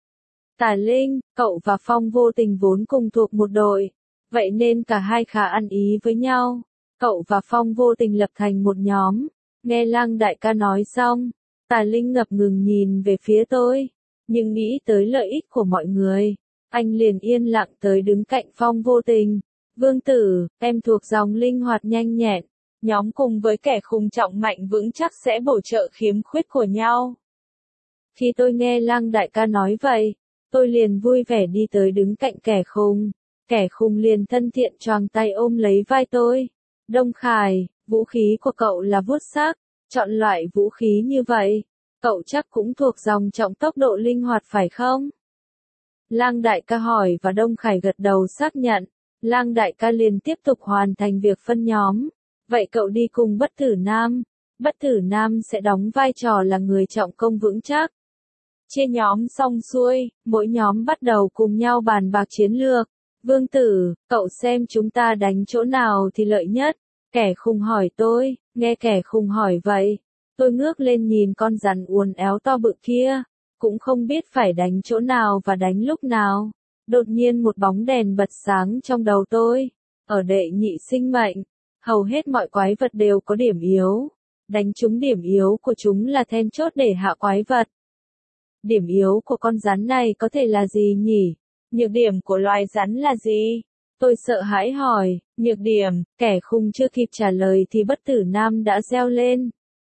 Tà Linh, cậu và Phong Vô Tình vốn cùng thuộc một đội. Vậy nên cả hai khá ăn ý với nhau. Cậu và Phong Vô Tình lập thành một nhóm. Nghe Lang đại ca nói xong, Tà Linh ngập ngừng nhìn về phía tôi. Nhưng nghĩ tới lợi ích của mọi người, anh liền yên lặng tới đứng cạnh Phong Vô Tình. Vương tử, em thuộc dòng linh hoạt nhanh nhẹn. Nhóm cùng với kẻ khùng trọng mạnh vững chắc sẽ bổ trợ khiếm khuyết của nhau. Khi tôi nghe Lang đại ca nói vậy, tôi liền vui vẻ đi tới đứng cạnh kẻ khùng. Kẻ khùng liền thân thiện choàng tay ôm lấy vai tôi. Đông Khải, vũ khí của cậu là vuốt xác. Chọn loại vũ khí như vậy, cậu chắc cũng thuộc dòng trọng tốc độ linh hoạt phải không? Lang đại ca hỏi và Đông Khải gật đầu xác nhận. Lang đại ca liền tiếp tục hoàn thành việc phân nhóm. Vậy cậu đi cùng Bất Tử Nam. Bất Tử Nam sẽ đóng vai trò là người trọng công vững chắc. Chia nhóm xong xuôi, mỗi nhóm bắt đầu cùng nhau bàn bạc chiến lược. Vương tử, cậu xem chúng ta đánh chỗ nào thì lợi nhất. Kẻ khùng hỏi tôi, nghe kẻ khùng hỏi vậy. Tôi ngước lên nhìn con rắn uốn éo to bự kia. Cũng không biết phải đánh chỗ nào và đánh lúc nào. Đột nhiên một bóng đèn bật sáng trong đầu tôi. Ở đệ nhị sinh mệnh, hầu hết mọi quái vật đều có điểm yếu. Đánh trúng điểm yếu của chúng là then chốt để hạ quái vật. Điểm yếu của con rắn này có thể là gì nhỉ? Nhược điểm của loài rắn là gì? Tôi sợ hãi hỏi, nhược điểm, kẻ khùng chưa kịp trả lời thì Bất Tử Nam đã reo lên.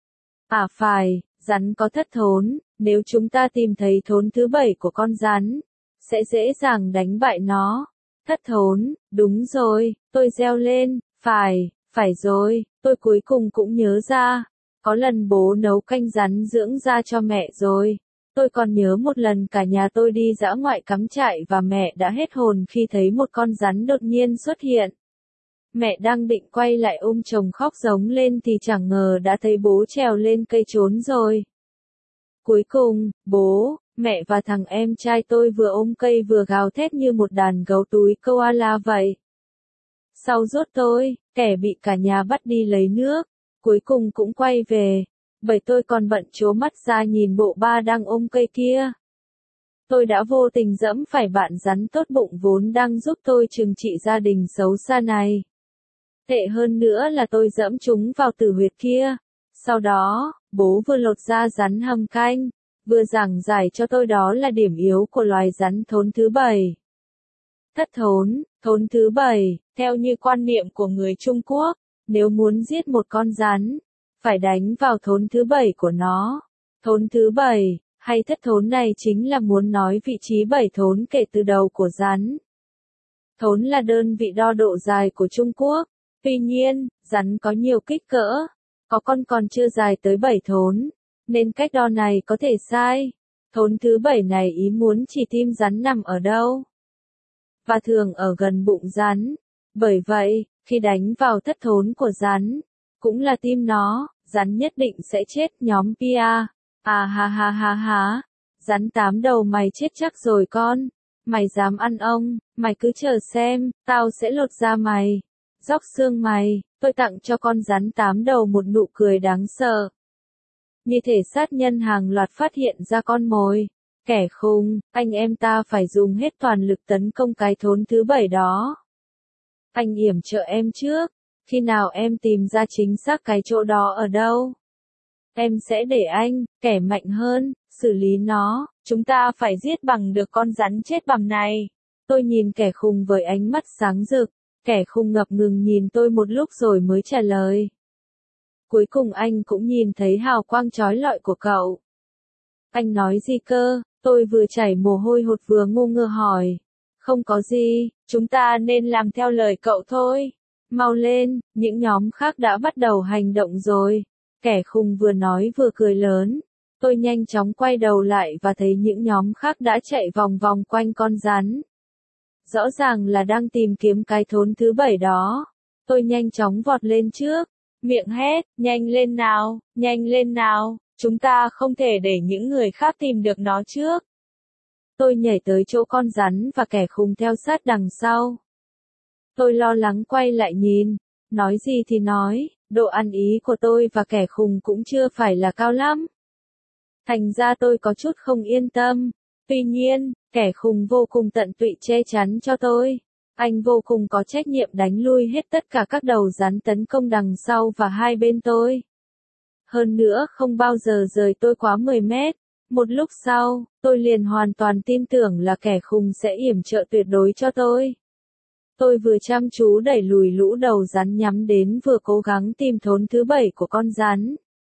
À phải, rắn có thất thốn, nếu chúng ta tìm thấy thốn thứ bảy của con rắn, sẽ dễ dàng đánh bại nó. Thất thốn, đúng rồi, tôi reo lên, phải, phải rồi, tôi cuối cùng cũng nhớ ra. Có lần bố nấu canh rắn dưỡng ra cho mẹ rồi. Tôi còn nhớ một lần cả nhà tôi đi dã ngoại cắm trại và mẹ đã hết hồn khi thấy một con rắn đột nhiên xuất hiện. Mẹ đang định quay lại ôm chồng khóc giống lên thì chẳng ngờ đã thấy bố trèo lên cây trốn rồi. Cuối cùng, bố, Mẹ và thằng em trai tôi vừa ôm cây vừa gào thét như một đàn gấu túi koala vậy. Sau rốt tôi, kẻ bị cả nhà bắt đi lấy nước, cuối cùng cũng quay về, bởi tôi còn bận trố mắt ra nhìn bộ ba đang ôm cây kia. Tôi đã vô tình dẫm phải bạn rắn tốt bụng vốn đang giúp tôi trừng trị gia đình xấu xa này. Tệ hơn nữa là tôi dẫm chúng vào tử huyệt kia. Sau đó, bố vừa lột da rắn hầm canh, vừa giảng giải cho tôi đó là điểm yếu của loài rắn thốn thứ bảy. Thất thốn, thốn thứ bảy, theo như quan niệm của người Trung Quốc, nếu muốn giết một con rắn, phải đánh vào thốn thứ bảy của nó. Thốn thứ bảy, hay thất thốn này chính là muốn nói vị trí bảy thốn kể từ đầu của rắn. Thốn là đơn vị đo độ dài của Trung Quốc. Tuy nhiên, rắn có nhiều kích cỡ, có con còn chưa dài tới bảy thốn, nên cách đo này có thể sai. Thốn thứ bảy này ý muốn chỉ tim rắn nằm ở đâu, và thường ở gần bụng rắn. Bởi vậy, khi đánh vào thất thốn của rắn, cũng là tim nó, rắn nhất định sẽ chết. Nhóm pê a. À ha ha ha ha, rắn tám đầu mày chết chắc rồi con. Mày dám ăn ông, mày cứ chờ xem, tao sẽ lột da mày, róc xương mày. Tôi tặng cho con rắn tám đầu một nụ cười đáng sợ. Như thể sát nhân hàng loạt phát hiện ra con mồi. Kẻ khùng, anh em ta phải dùng hết toàn lực tấn công cái thốn thứ bảy đó. Anh yểm trợ em trước, khi nào em tìm ra chính xác cái chỗ đó ở đâu, em sẽ để anh, kẻ mạnh hơn, xử lý nó. Chúng ta phải giết bằng được con rắn chết bầm này. Tôi nhìn kẻ khùng với ánh mắt sáng rực. Kẻ khùng ngập ngừng nhìn tôi một lúc rồi mới trả lời. Cuối cùng anh cũng nhìn thấy hào quang chói lọi của cậu. Anh nói gì cơ? Tôi vừa chảy mồ hôi hột vừa ngu ngơ hỏi. Không có gì, chúng ta nên làm theo lời cậu thôi. Mau lên, những nhóm khác đã bắt đầu hành động rồi. Kẻ khùng vừa nói vừa cười lớn. Tôi nhanh chóng quay đầu lại và thấy những nhóm khác đã chạy vòng vòng quanh con rắn. Rõ ràng là đang tìm kiếm cái thốn thứ bảy đó. Tôi nhanh chóng vọt lên trước, miệng hét, nhanh lên nào, nhanh lên nào, chúng ta không thể để những người khác tìm được nó trước. Tôi nhảy tới chỗ con rắn và kẻ khùng theo sát đằng sau. Tôi lo lắng quay lại nhìn, nói gì thì nói, độ ăn ý của tôi và kẻ khùng cũng chưa phải là cao lắm. Thành ra tôi có chút không yên tâm. Tuy nhiên, kẻ khùng vô cùng tận tụy che chắn cho tôi. Anh vô cùng có trách nhiệm đánh lui hết tất cả các đầu rắn tấn công đằng sau và hai bên tôi. Hơn nữa không bao giờ rời tôi quá mười mét. Một lúc sau, tôi liền hoàn toàn tin tưởng là kẻ khùng sẽ yểm trợ tuyệt đối cho tôi. Tôi vừa chăm chú đẩy lùi lũ đầu rắn nhắm đến vừa cố gắng tìm thốn thứ bảy của con rắn.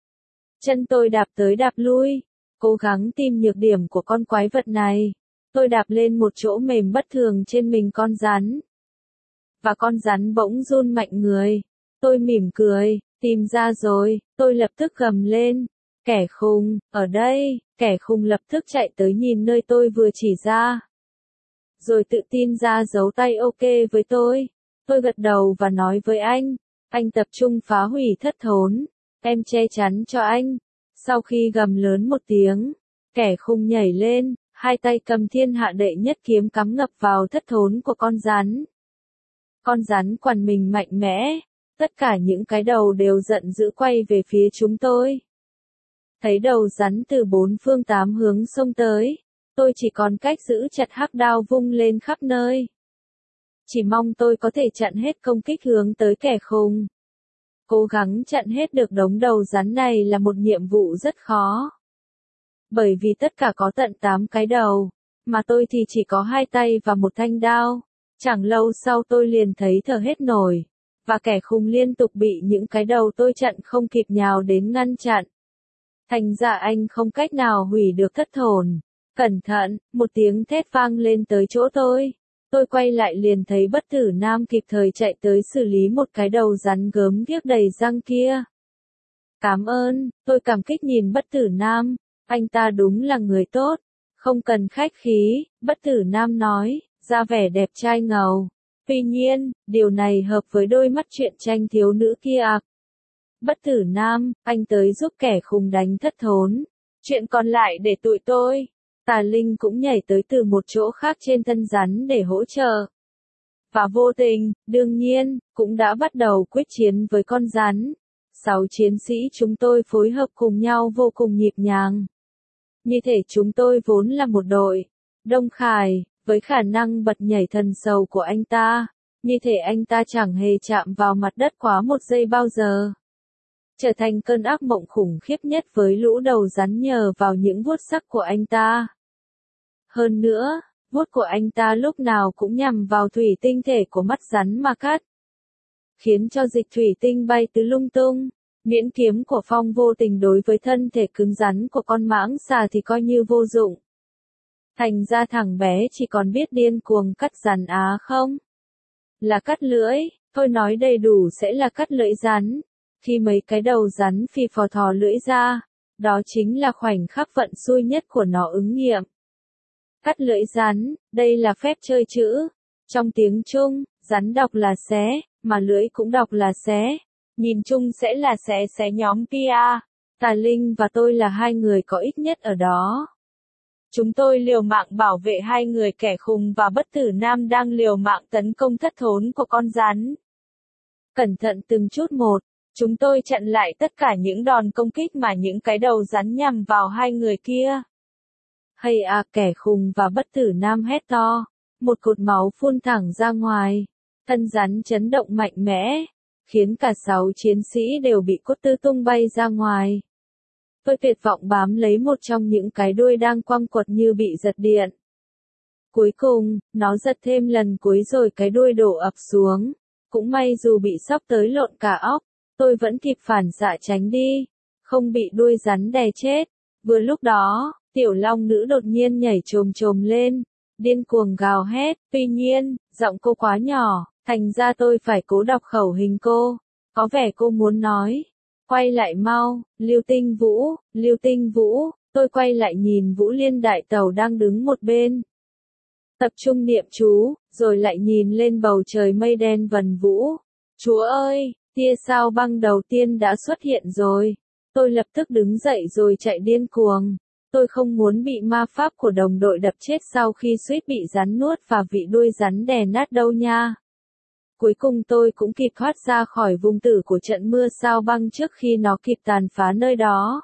Chân tôi đạp tới đạp lui, cố gắng tìm nhược điểm của con quái vật này. Tôi đạp lên một chỗ mềm bất thường trên mình con rắn. Và con rắn bỗng run mạnh người. Tôi mỉm cười, tìm ra rồi, tôi lập tức gầm lên. Kẻ khùng, ở đây, kẻ khùng lập tức chạy tới nhìn nơi tôi vừa chỉ ra. Rồi tự tin ra giấu tay ok với tôi. Tôi gật đầu và nói với anh, anh tập trung phá hủy thất thốn, em che chắn cho anh. Sau khi gầm lớn một tiếng, kẻ khùng nhảy lên, hai tay cầm thiên hạ đệ nhất kiếm cắm ngập vào thất thốn của con rắn. Con rắn quằn mình mạnh mẽ, tất cả những cái đầu đều giận dữ quay về phía chúng tôi. Thấy đầu rắn từ bốn phương tám hướng xông tới, tôi chỉ còn cách giữ chặt hắc đao vung lên khắp nơi. Chỉ mong tôi có thể chặn hết công kích hướng tới kẻ khùng. Cố gắng chặn hết được đống đầu rắn này là một nhiệm vụ rất khó. Bởi vì tất cả có tận tám cái đầu, mà tôi thì chỉ có hai tay và một thanh đao. Chẳng lâu sau tôi liền thấy thở hết nổi, và kẻ khùng liên tục bị những cái đầu tôi chặn không kịp nhào đến ngăn chặn. Thành ra anh không cách nào hủy được thất thốn. Cẩn thận, một tiếng thét vang lên tới chỗ tôi. Tôi quay lại liền thấy Bất Tử Nam kịp thời chạy tới xử lý một cái đầu rắn gớm ghiếc đầy răng kia. Cảm ơn, tôi cảm kích nhìn Bất Tử Nam, anh ta đúng là người tốt, không cần khách khí, Bất Tử Nam nói, ra vẻ đẹp trai ngầu. Tuy nhiên, điều này hợp với đôi mắt truyện tranh thiếu nữ kia à. Bất Tử Nam, anh tới giúp kẻ khùng đánh thất thốn. Chuyện còn lại để tụi tôi. Tà Linh cũng nhảy tới từ một chỗ khác trên thân rắn để hỗ trợ. Và vô tình, đương nhiên, cũng đã bắt đầu quyết chiến với con rắn. Sáu chiến sĩ chúng tôi phối hợp cùng nhau vô cùng nhịp nhàng. Như thể chúng tôi vốn là một đội. Đông Khải, với khả năng bật nhảy thần sầu của anh ta, như thể anh ta chẳng hề chạm vào mặt đất quá một giây bao giờ. Trở thành cơn ác mộng khủng khiếp nhất với lũ đầu rắn nhờ vào những vuốt sắc của anh ta. Hơn nữa, vuốt của anh ta lúc nào cũng nhằm vào thủy tinh thể của mắt rắn mà cắt, khiến cho dịch thủy tinh bay tứ lung tung. Miễn kiếm của Phong vô tình đối với thân thể cứng rắn của con mãng xà thì coi như vô dụng. Thành ra thằng bé chỉ còn biết điên cuồng cắt rắn á không? Là cắt lưỡi, thôi nói đầy đủ sẽ là cắt lưỡi rắn. Khi mấy cái đầu rắn phì phò thò lưỡi ra, đó chính là khoảnh khắc vận xui nhất của nó ứng nghiệm. Cắt lưỡi rắn, đây là phép chơi chữ. Trong tiếng Trung, rắn đọc là xé, mà lưỡi cũng đọc là xé. Nhìn chung sẽ là xé xé nhóm pê a. Tà Linh và tôi là hai người có ích nhất ở đó. Chúng tôi liều mạng bảo vệ hai người kẻ khùng và bất tử nam đang liều mạng tấn công thất thốn của con rắn. Cẩn thận từng chút một, chúng tôi chặn lại tất cả những đòn công kích mà những cái đầu rắn nhằm vào hai người kia. Hay à, kẻ khùng và bất tử nam hét to, một cột máu phun thẳng ra ngoài, thân rắn chấn động mạnh mẽ, khiến cả sáu chiến sĩ đều bị cốt tư tung bay ra ngoài. Tôi tuyệt vọng bám lấy một trong những cái đuôi đang quăng quật như bị giật điện. Cuối cùng, nó giật thêm lần cuối rồi cái đuôi đổ ập xuống. Cũng may dù bị sóc tới lộn cả óc, tôi vẫn kịp phản xạ tránh đi, không bị đuôi rắn đè chết. Vừa lúc đó, tiểu long nữ đột nhiên nhảy chồm chồm lên, điên cuồng gào hét, tuy nhiên, giọng cô quá nhỏ, thành ra tôi phải cố đọc khẩu hình cô. Có vẻ cô muốn nói, quay lại mau, Lưu Tinh Vũ, Lưu Tinh Vũ. Tôi quay lại nhìn Vũ Liên đại tẩu đang đứng một bên, tập trung niệm chú, rồi lại nhìn lên bầu trời mây đen vần vũ. Chúa ơi, tia sao băng đầu tiên đã xuất hiện rồi. Tôi lập tức đứng dậy rồi chạy điên cuồng. Tôi không muốn bị ma pháp của đồng đội đập chết sau khi suýt bị rắn nuốt và vị đuôi rắn đè nát đâu nha. Cuối cùng tôi cũng kịp thoát ra khỏi vùng tử của trận mưa sao băng trước khi nó kịp tàn phá nơi đó.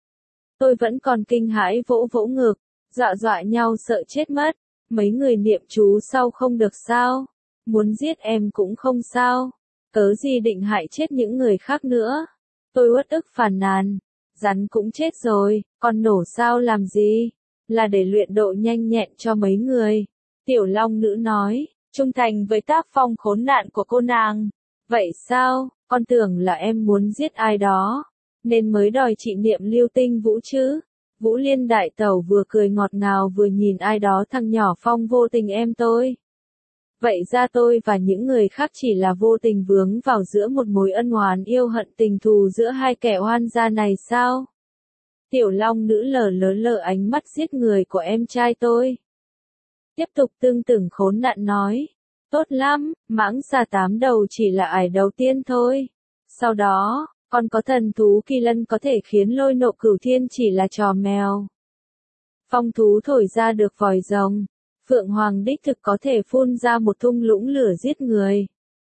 Tôi vẫn còn kinh hãi vỗ vỗ ngực, dọa dọa nhau sợ chết mất. Mấy người niệm chú sau không được sao? Muốn giết em cũng không sao. Cớ gì định hại chết những người khác nữa? Tôi uất ức phàn nàn. Rắn cũng chết rồi, còn nổ sao làm gì? Là để luyện độ nhanh nhẹn cho mấy người. Tiểu long nữ nói, trung thành với tác phong khốn nạn của cô nàng. Vậy sao, con tưởng là em muốn giết ai đó, nên mới đòi chị niệm Lưu Tinh Vũ chứ? Vũ Liên đại tẩu vừa cười ngọt ngào vừa nhìn ai đó thằng nhỏ Phong vô tình em tôi. Vậy ra tôi và những người khác chỉ là vô tình vướng vào giữa một mối ân oán yêu hận tình thù giữa hai kẻ oan gia này sao? Tiểu long nữ lờ lớ lờ ánh mắt giết người của em trai tôi. Tiếp tục tương tưởng khốn nạn nói. Tốt lắm, mãng xà tám đầu chỉ là ải đầu tiên thôi. Sau đó, còn có thần thú kỳ lân có thể khiến lôi nộ cửu thiên chỉ là trò mèo. Phong thú thổi ra được vòi rồng. Phượng hoàng đích thực có thể phun ra một thung lũng lửa giết người.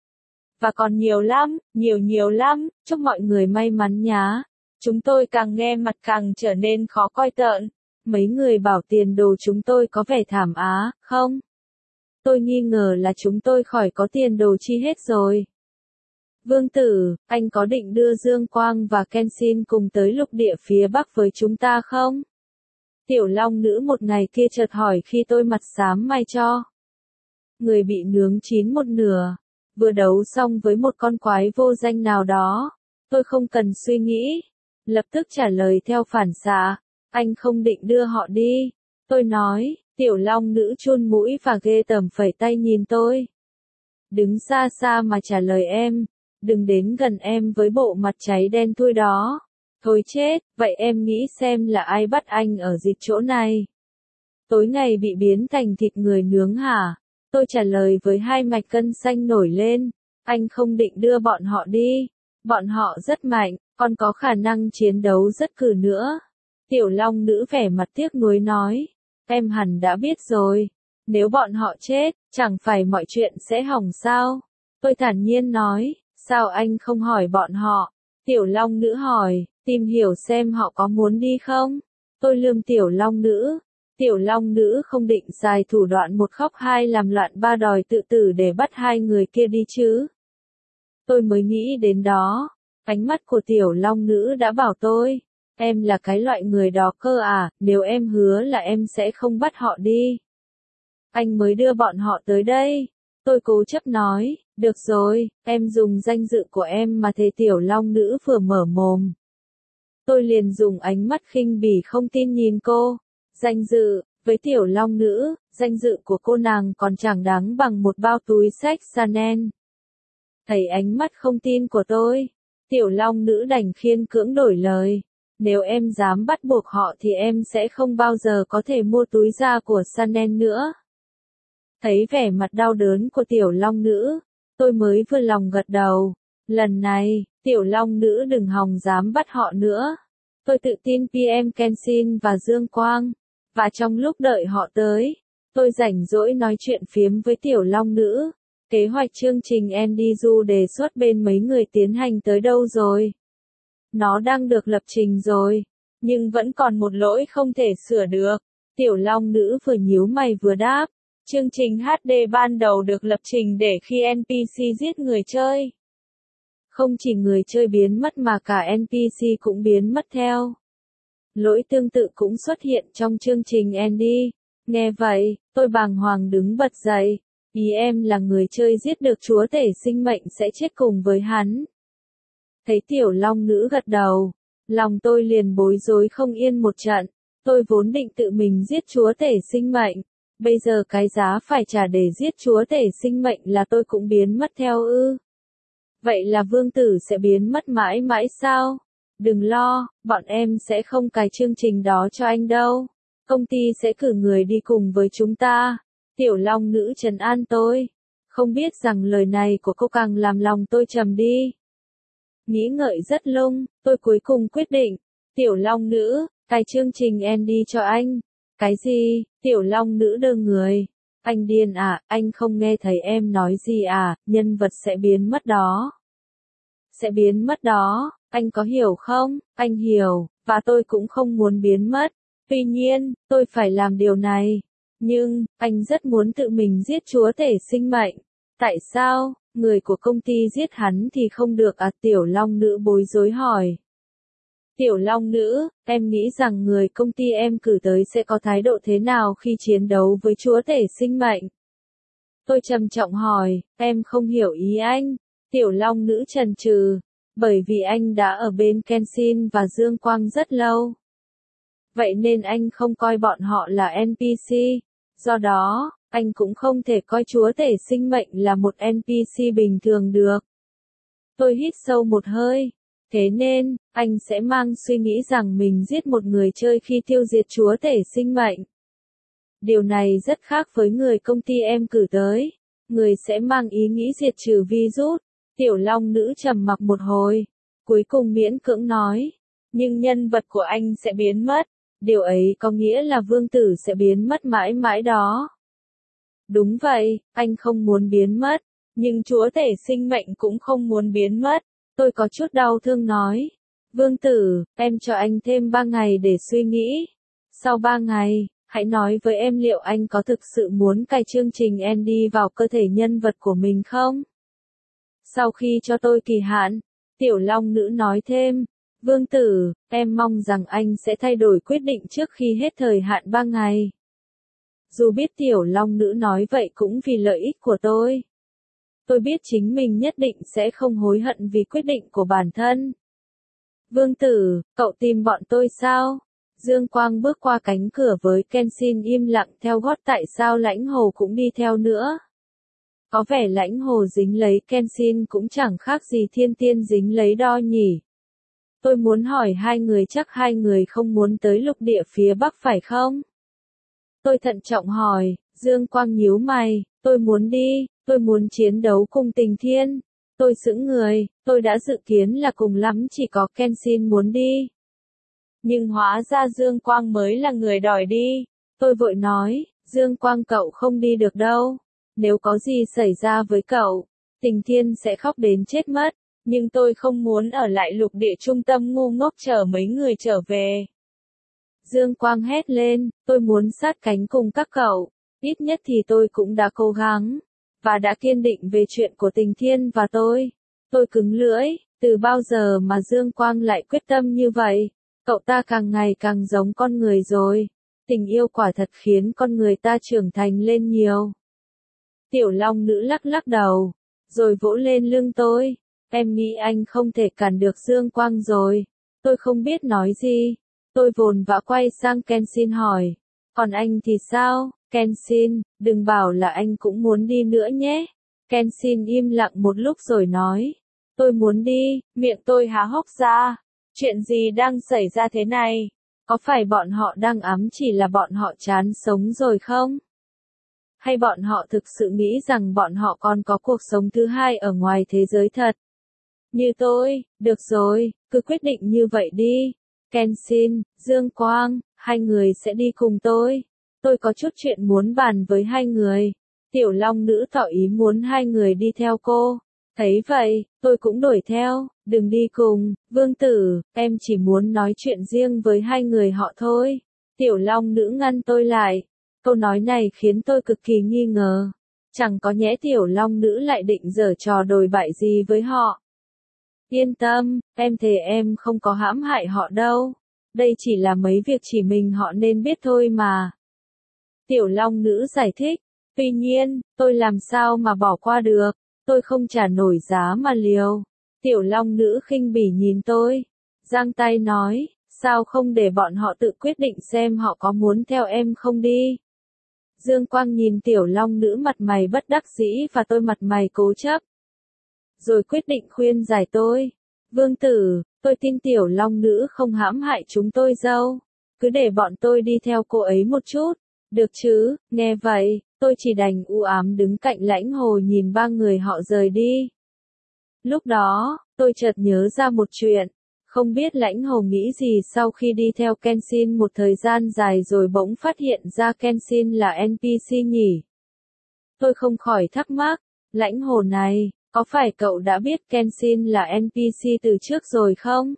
Và còn nhiều lắm, nhiều nhiều lắm, chúc mọi người may mắn nhá. Chúng tôi càng nghe mặt càng trở nên khó coi tợn. Mấy người bảo tiền đồ chúng tôi có vẻ thảm á, không? Tôi nghi ngờ là chúng tôi khỏi có tiền đồ chi hết rồi. Vương tử, anh có định đưa Dương Quang và Kenshin cùng tới lục địa phía Bắc với chúng ta không? Tiểu long nữ một ngày kia chợt hỏi khi tôi mặt xám mai cho. Người bị nướng chín một nửa, vừa đấu xong với một con quái vô danh nào đó. Tôi không cần suy nghĩ, lập tức trả lời theo phản xạ, anh không định đưa họ đi. Tôi nói, tiểu long nữ chun mũi và ghê tởm phẩy tay nhìn tôi. Đứng xa xa mà trả lời em, đừng đến gần em với bộ mặt cháy đen thui đó. Thôi chết, vậy em nghĩ xem là ai bắt anh ở dịch chỗ này? Tối ngày bị biến thành thịt người nướng hả? Tôi trả lời với hai mạch cân xanh nổi lên. Anh không định đưa bọn họ đi. Bọn họ rất mạnh, còn có khả năng chiến đấu rất cử nữa. Tiểu long nữ vẻ mặt tiếc nuối nói. em hẳn đã biết rồi. Nếu bọn họ chết, chẳng phải mọi chuyện sẽ hỏng sao? Tôi thản nhiên nói, sao anh không hỏi bọn họ? Tiểu Long Nữ hỏi, tìm hiểu xem họ có muốn đi không? Tôi lườm Tiểu Long Nữ. Tiểu Long Nữ không định xài thủ đoạn một khóc hai làm loạn ba đòi tự tử để bắt hai người kia đi chứ. Tôi mới nghĩ đến đó. Ánh mắt của Tiểu Long Nữ đã bảo tôi, em là cái loại người đó cơ à, nếu em hứa là em sẽ không bắt họ đi. Anh mới đưa bọn họ tới đây. Tôi cố chấp nói, được rồi, em dùng danh dự của em mà thế. Tiểu Long Nữ vừa mở mồm. Tôi liền dùng ánh mắt khinh bỉ không tin nhìn cô. Danh dự, với Tiểu Long Nữ, danh dự của cô nàng còn chẳng đáng bằng một bao túi xách Chanel. Thấy ánh mắt không tin của tôi, Tiểu Long Nữ đành khiên cưỡng đổi lời. Nếu em dám bắt buộc họ thì em sẽ không bao giờ có thể mua túi da của Chanel nữa. Thấy vẻ mặt đau đớn của Tiểu Long Nữ, tôi mới vừa lòng gật đầu. Lần này, Tiểu Long Nữ đừng hòng dám bắt họ nữa. Tôi tự tin pê em Kenshin và Dương Quang. Và trong lúc đợi họ tới, tôi rảnh rỗi nói chuyện phiếm với Tiểu Long Nữ. Kế hoạch chương trình Andy Du đề xuất bên mấy người tiến hành tới đâu rồi? Nó đang được lập trình rồi, nhưng vẫn còn một lỗi không thể sửa được. Tiểu Long Nữ vừa nhíu mày vừa đáp. Chương trình hát đê ban đầu được lập trình để khi en pê xê giết người chơi. Không chỉ người chơi biến mất mà cả en pê xê cũng biến mất theo. Lỗi tương tự cũng xuất hiện trong chương trình Andy. Nghe vậy, tôi bàng hoàng đứng bật dậy. Ý em là người chơi giết được chúa tể sinh mệnh sẽ chết cùng với hắn. Thấy Tiểu Long Nữ gật đầu, lòng tôi liền bối rối không yên một trận. Tôi vốn định tự mình giết chúa tể sinh mệnh. Bây giờ cái giá phải trả để giết chúa tể sinh mệnh là tôi cũng biến mất theo ư. Vậy là vương tử sẽ biến mất mãi mãi sao? Đừng lo, bọn em sẽ không cài chương trình đó cho anh đâu. Công ty sẽ cử người đi cùng với chúng ta. Tiểu Long Nữ trấn an tôi. Không biết rằng lời này của cô càng làm lòng tôi trầm đi. Nghĩ ngợi rất lung, tôi cuối cùng quyết định. Tiểu Long Nữ, cài chương trình Andy cho anh. Cái gì? Tiểu Long Nữ đơ người. Anh điên à, anh không nghe thấy em nói gì à, nhân vật sẽ biến mất đó. Sẽ biến mất đó, anh có hiểu không? Anh hiểu, và tôi cũng không muốn biến mất. Tuy nhiên, tôi phải làm điều này. Nhưng, anh rất muốn tự mình giết chúa tể sinh mệnh. Tại sao, người của công ty giết hắn thì không được à? Tiểu Long Nữ bối rối hỏi. Tiểu Long Nữ, em nghĩ rằng người công ty em cử tới sẽ có thái độ thế nào khi chiến đấu với chúa tể sinh mệnh? Tôi trầm trọng hỏi, em không hiểu ý anh. Tiểu Long Nữ chần chừ, bởi vì anh đã ở bên Kenshin và Dương Quang rất lâu. Vậy nên anh không coi bọn họ là en pê xê. Do đó, anh cũng không thể coi chúa tể sinh mệnh là một en pê xê bình thường được. Tôi hít sâu một hơi. Thế nên, anh sẽ mang suy nghĩ rằng mình giết một người chơi khi tiêu diệt chúa tể sinh mệnh. Điều này rất khác với người công ty em cử tới. Người sẽ mang ý nghĩ diệt trừ virus. Tiểu Long Nữ trầm mặc một hồi. Cuối cùng miễn cưỡng nói. Nhưng nhân vật của anh sẽ biến mất. Điều ấy có nghĩa là vương tử sẽ biến mất mãi mãi đó. Đúng vậy, anh không muốn biến mất. Nhưng chúa tể sinh mệnh cũng không muốn biến mất. Tôi có chút đau thương nói. Vương tử, em cho anh thêm ba ngày để suy nghĩ. Sau ba ngày, hãy nói với em liệu anh có thực sự muốn cài chương trình Andy vào cơ thể nhân vật của mình không? Sau khi cho tôi kỳ hạn, Tiểu Long Nữ nói thêm. Vương tử, em mong rằng anh sẽ thay đổi quyết định trước khi hết thời hạn ba ngày. Dù biết Tiểu Long Nữ nói vậy cũng vì lợi ích của tôi. Tôi biết chính mình nhất định sẽ không hối hận vì quyết định của bản thân. Vương tử, cậu tìm bọn tôi sao? Dương Quang bước qua cánh cửa với Kenshin im lặng theo gót. Tại sao Lãnh Hồ cũng đi theo nữa? Có vẻ Lãnh Hồ dính lấy Kenshin cũng chẳng khác gì Thiên Tiên dính lấy đo nhỉ. Tôi muốn hỏi hai người chắc hai người không muốn tới lục địa phía Bắc phải không? Tôi thận trọng hỏi, Dương Quang nhíu mày, tôi muốn đi, tôi muốn chiến đấu cùng Tình Thiên. Tôi sững người, tôi đã dự kiến là cùng lắm chỉ có Kenshin muốn đi. Nhưng hóa ra Dương Quang mới là người đòi đi. Tôi vội nói, Dương Quang cậu không đi được đâu. Nếu có gì xảy ra với cậu, Tình Thiên sẽ khóc đến chết mất. Nhưng tôi không muốn ở lại lục địa trung tâm ngu ngốc chờ mấy người trở về. Dương Quang hét lên, tôi muốn sát cánh cùng các cậu. Ít nhất thì tôi cũng đã cố gắng. Và đã kiên định về chuyện của Tình Thiên và tôi. Tôi cứng lưỡi, từ bao giờ mà Dương Quang lại quyết tâm như vậy? Cậu ta càng ngày càng giống con người rồi. Tình yêu quả thật khiến con người ta trưởng thành lên nhiều. Tiểu Long Nữ lắc lắc đầu, rồi vỗ lên lưng tôi. Em nghĩ anh không thể cản được Dương Quang rồi. Tôi không biết nói gì. Tôi vồn vã quay sang Kenshin hỏi. Còn anh thì sao, Kenshin, đừng bảo là anh cũng muốn đi nữa nhé. Kenshin im lặng một lúc rồi nói. Tôi muốn đi, miệng tôi há hốc ra. Chuyện gì đang xảy ra thế này? Có phải bọn họ đang ám chỉ là bọn họ chán sống rồi không? Hay bọn họ thực sự nghĩ rằng bọn họ còn có cuộc sống thứ hai ở ngoài thế giới thật? Như tôi, được rồi, cứ quyết định như vậy đi. Kenshin, Dương Quang, hai người sẽ đi cùng tôi. Tôi có chút chuyện muốn bàn với hai người. Tiểu Long Nữ tỏ ý muốn hai người đi theo cô. Thấy vậy, tôi cũng đuổi theo. Đừng đi cùng, Vương Tử, em chỉ muốn nói chuyện riêng với hai người họ thôi. Tiểu Long Nữ ngăn tôi lại. Câu nói này khiến tôi cực kỳ nghi ngờ. Chẳng có nhẽ Tiểu Long Nữ lại định giở trò đồi bại gì với họ. Yên tâm, em thề em không có hãm hại họ đâu. Đây chỉ là mấy việc chỉ mình họ nên biết thôi mà. Tiểu Long Nữ giải thích. Tuy nhiên, tôi làm sao mà bỏ qua được. Tôi không trả nổi giá mà liều. Tiểu Long Nữ khinh bỉ nhìn tôi. Giang tay nói, sao không để bọn họ tự quyết định xem họ có muốn theo em không đi. Dương Quang nhìn Tiểu Long Nữ mặt mày bất đắc dĩ và tôi mặt mày cố chấp. Rồi quyết định khuyên giải tôi. Vương Tử, tôi tin Tiểu Long Nữ không hãm hại chúng tôi đâu. Cứ để bọn tôi đi theo cô ấy một chút. Được chứ, nghe vậy, tôi chỉ đành u ám đứng cạnh Lãnh Hồ nhìn ba người họ rời đi. Lúc đó, tôi chợt nhớ ra một chuyện. Không biết Lãnh Hồ nghĩ gì sau khi đi theo Kenshin một thời gian dài rồi bỗng phát hiện ra Kenshin là en pê xê nhỉ? Tôi không khỏi thắc mắc, Lãnh Hồ này, có phải cậu đã biết Kenshin là en pê xê từ trước rồi không?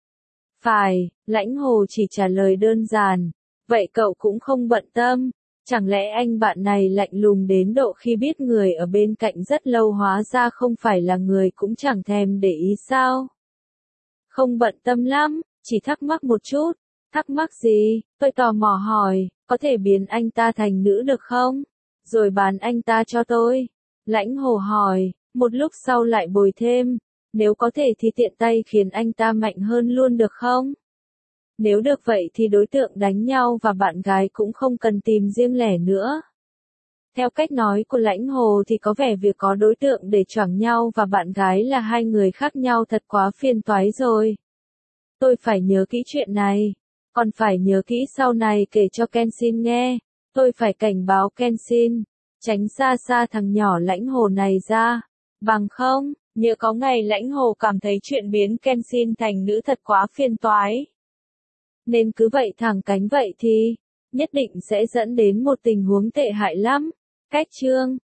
Phải, Lãnh Hồ chỉ trả lời đơn giản. Vậy cậu cũng không bận tâm. Chẳng lẽ anh bạn này lạnh lùng đến độ khi biết người ở bên cạnh rất lâu hóa ra không phải là người cũng chẳng thèm để ý sao? Không bận tâm lắm, chỉ thắc mắc một chút. Thắc mắc gì? Tôi tò mò hỏi, có thể biến anh ta thành nữ được không? Rồi bán anh ta cho tôi. Lãnh Hồ hỏi, một lúc sau lại bồi thêm. Nếu có thể thì tiện tay khiến anh ta mạnh hơn luôn được không? Nếu được vậy thì đối tượng đánh nhau và bạn gái cũng không cần tìm riêng lẻ nữa. Theo cách nói của Lãnh Hồ thì có vẻ việc có đối tượng để choảng nhau và bạn gái là hai người khác nhau thật quá phiền toái rồi. Tôi phải nhớ kỹ chuyện này. Còn phải nhớ kỹ sau này kể cho Kenshin nghe. Tôi phải cảnh báo Kenshin. Tránh xa xa thằng nhỏ Lãnh Hồ này ra. Bằng không, nhớ có ngày Lãnh Hồ cảm thấy chuyện biến Kenshin thành nữ thật quá phiền toái. Nên cứ vậy thẳng cánh vậy thì, nhất định sẽ dẫn đến một tình huống tệ hại lắm. Cách chương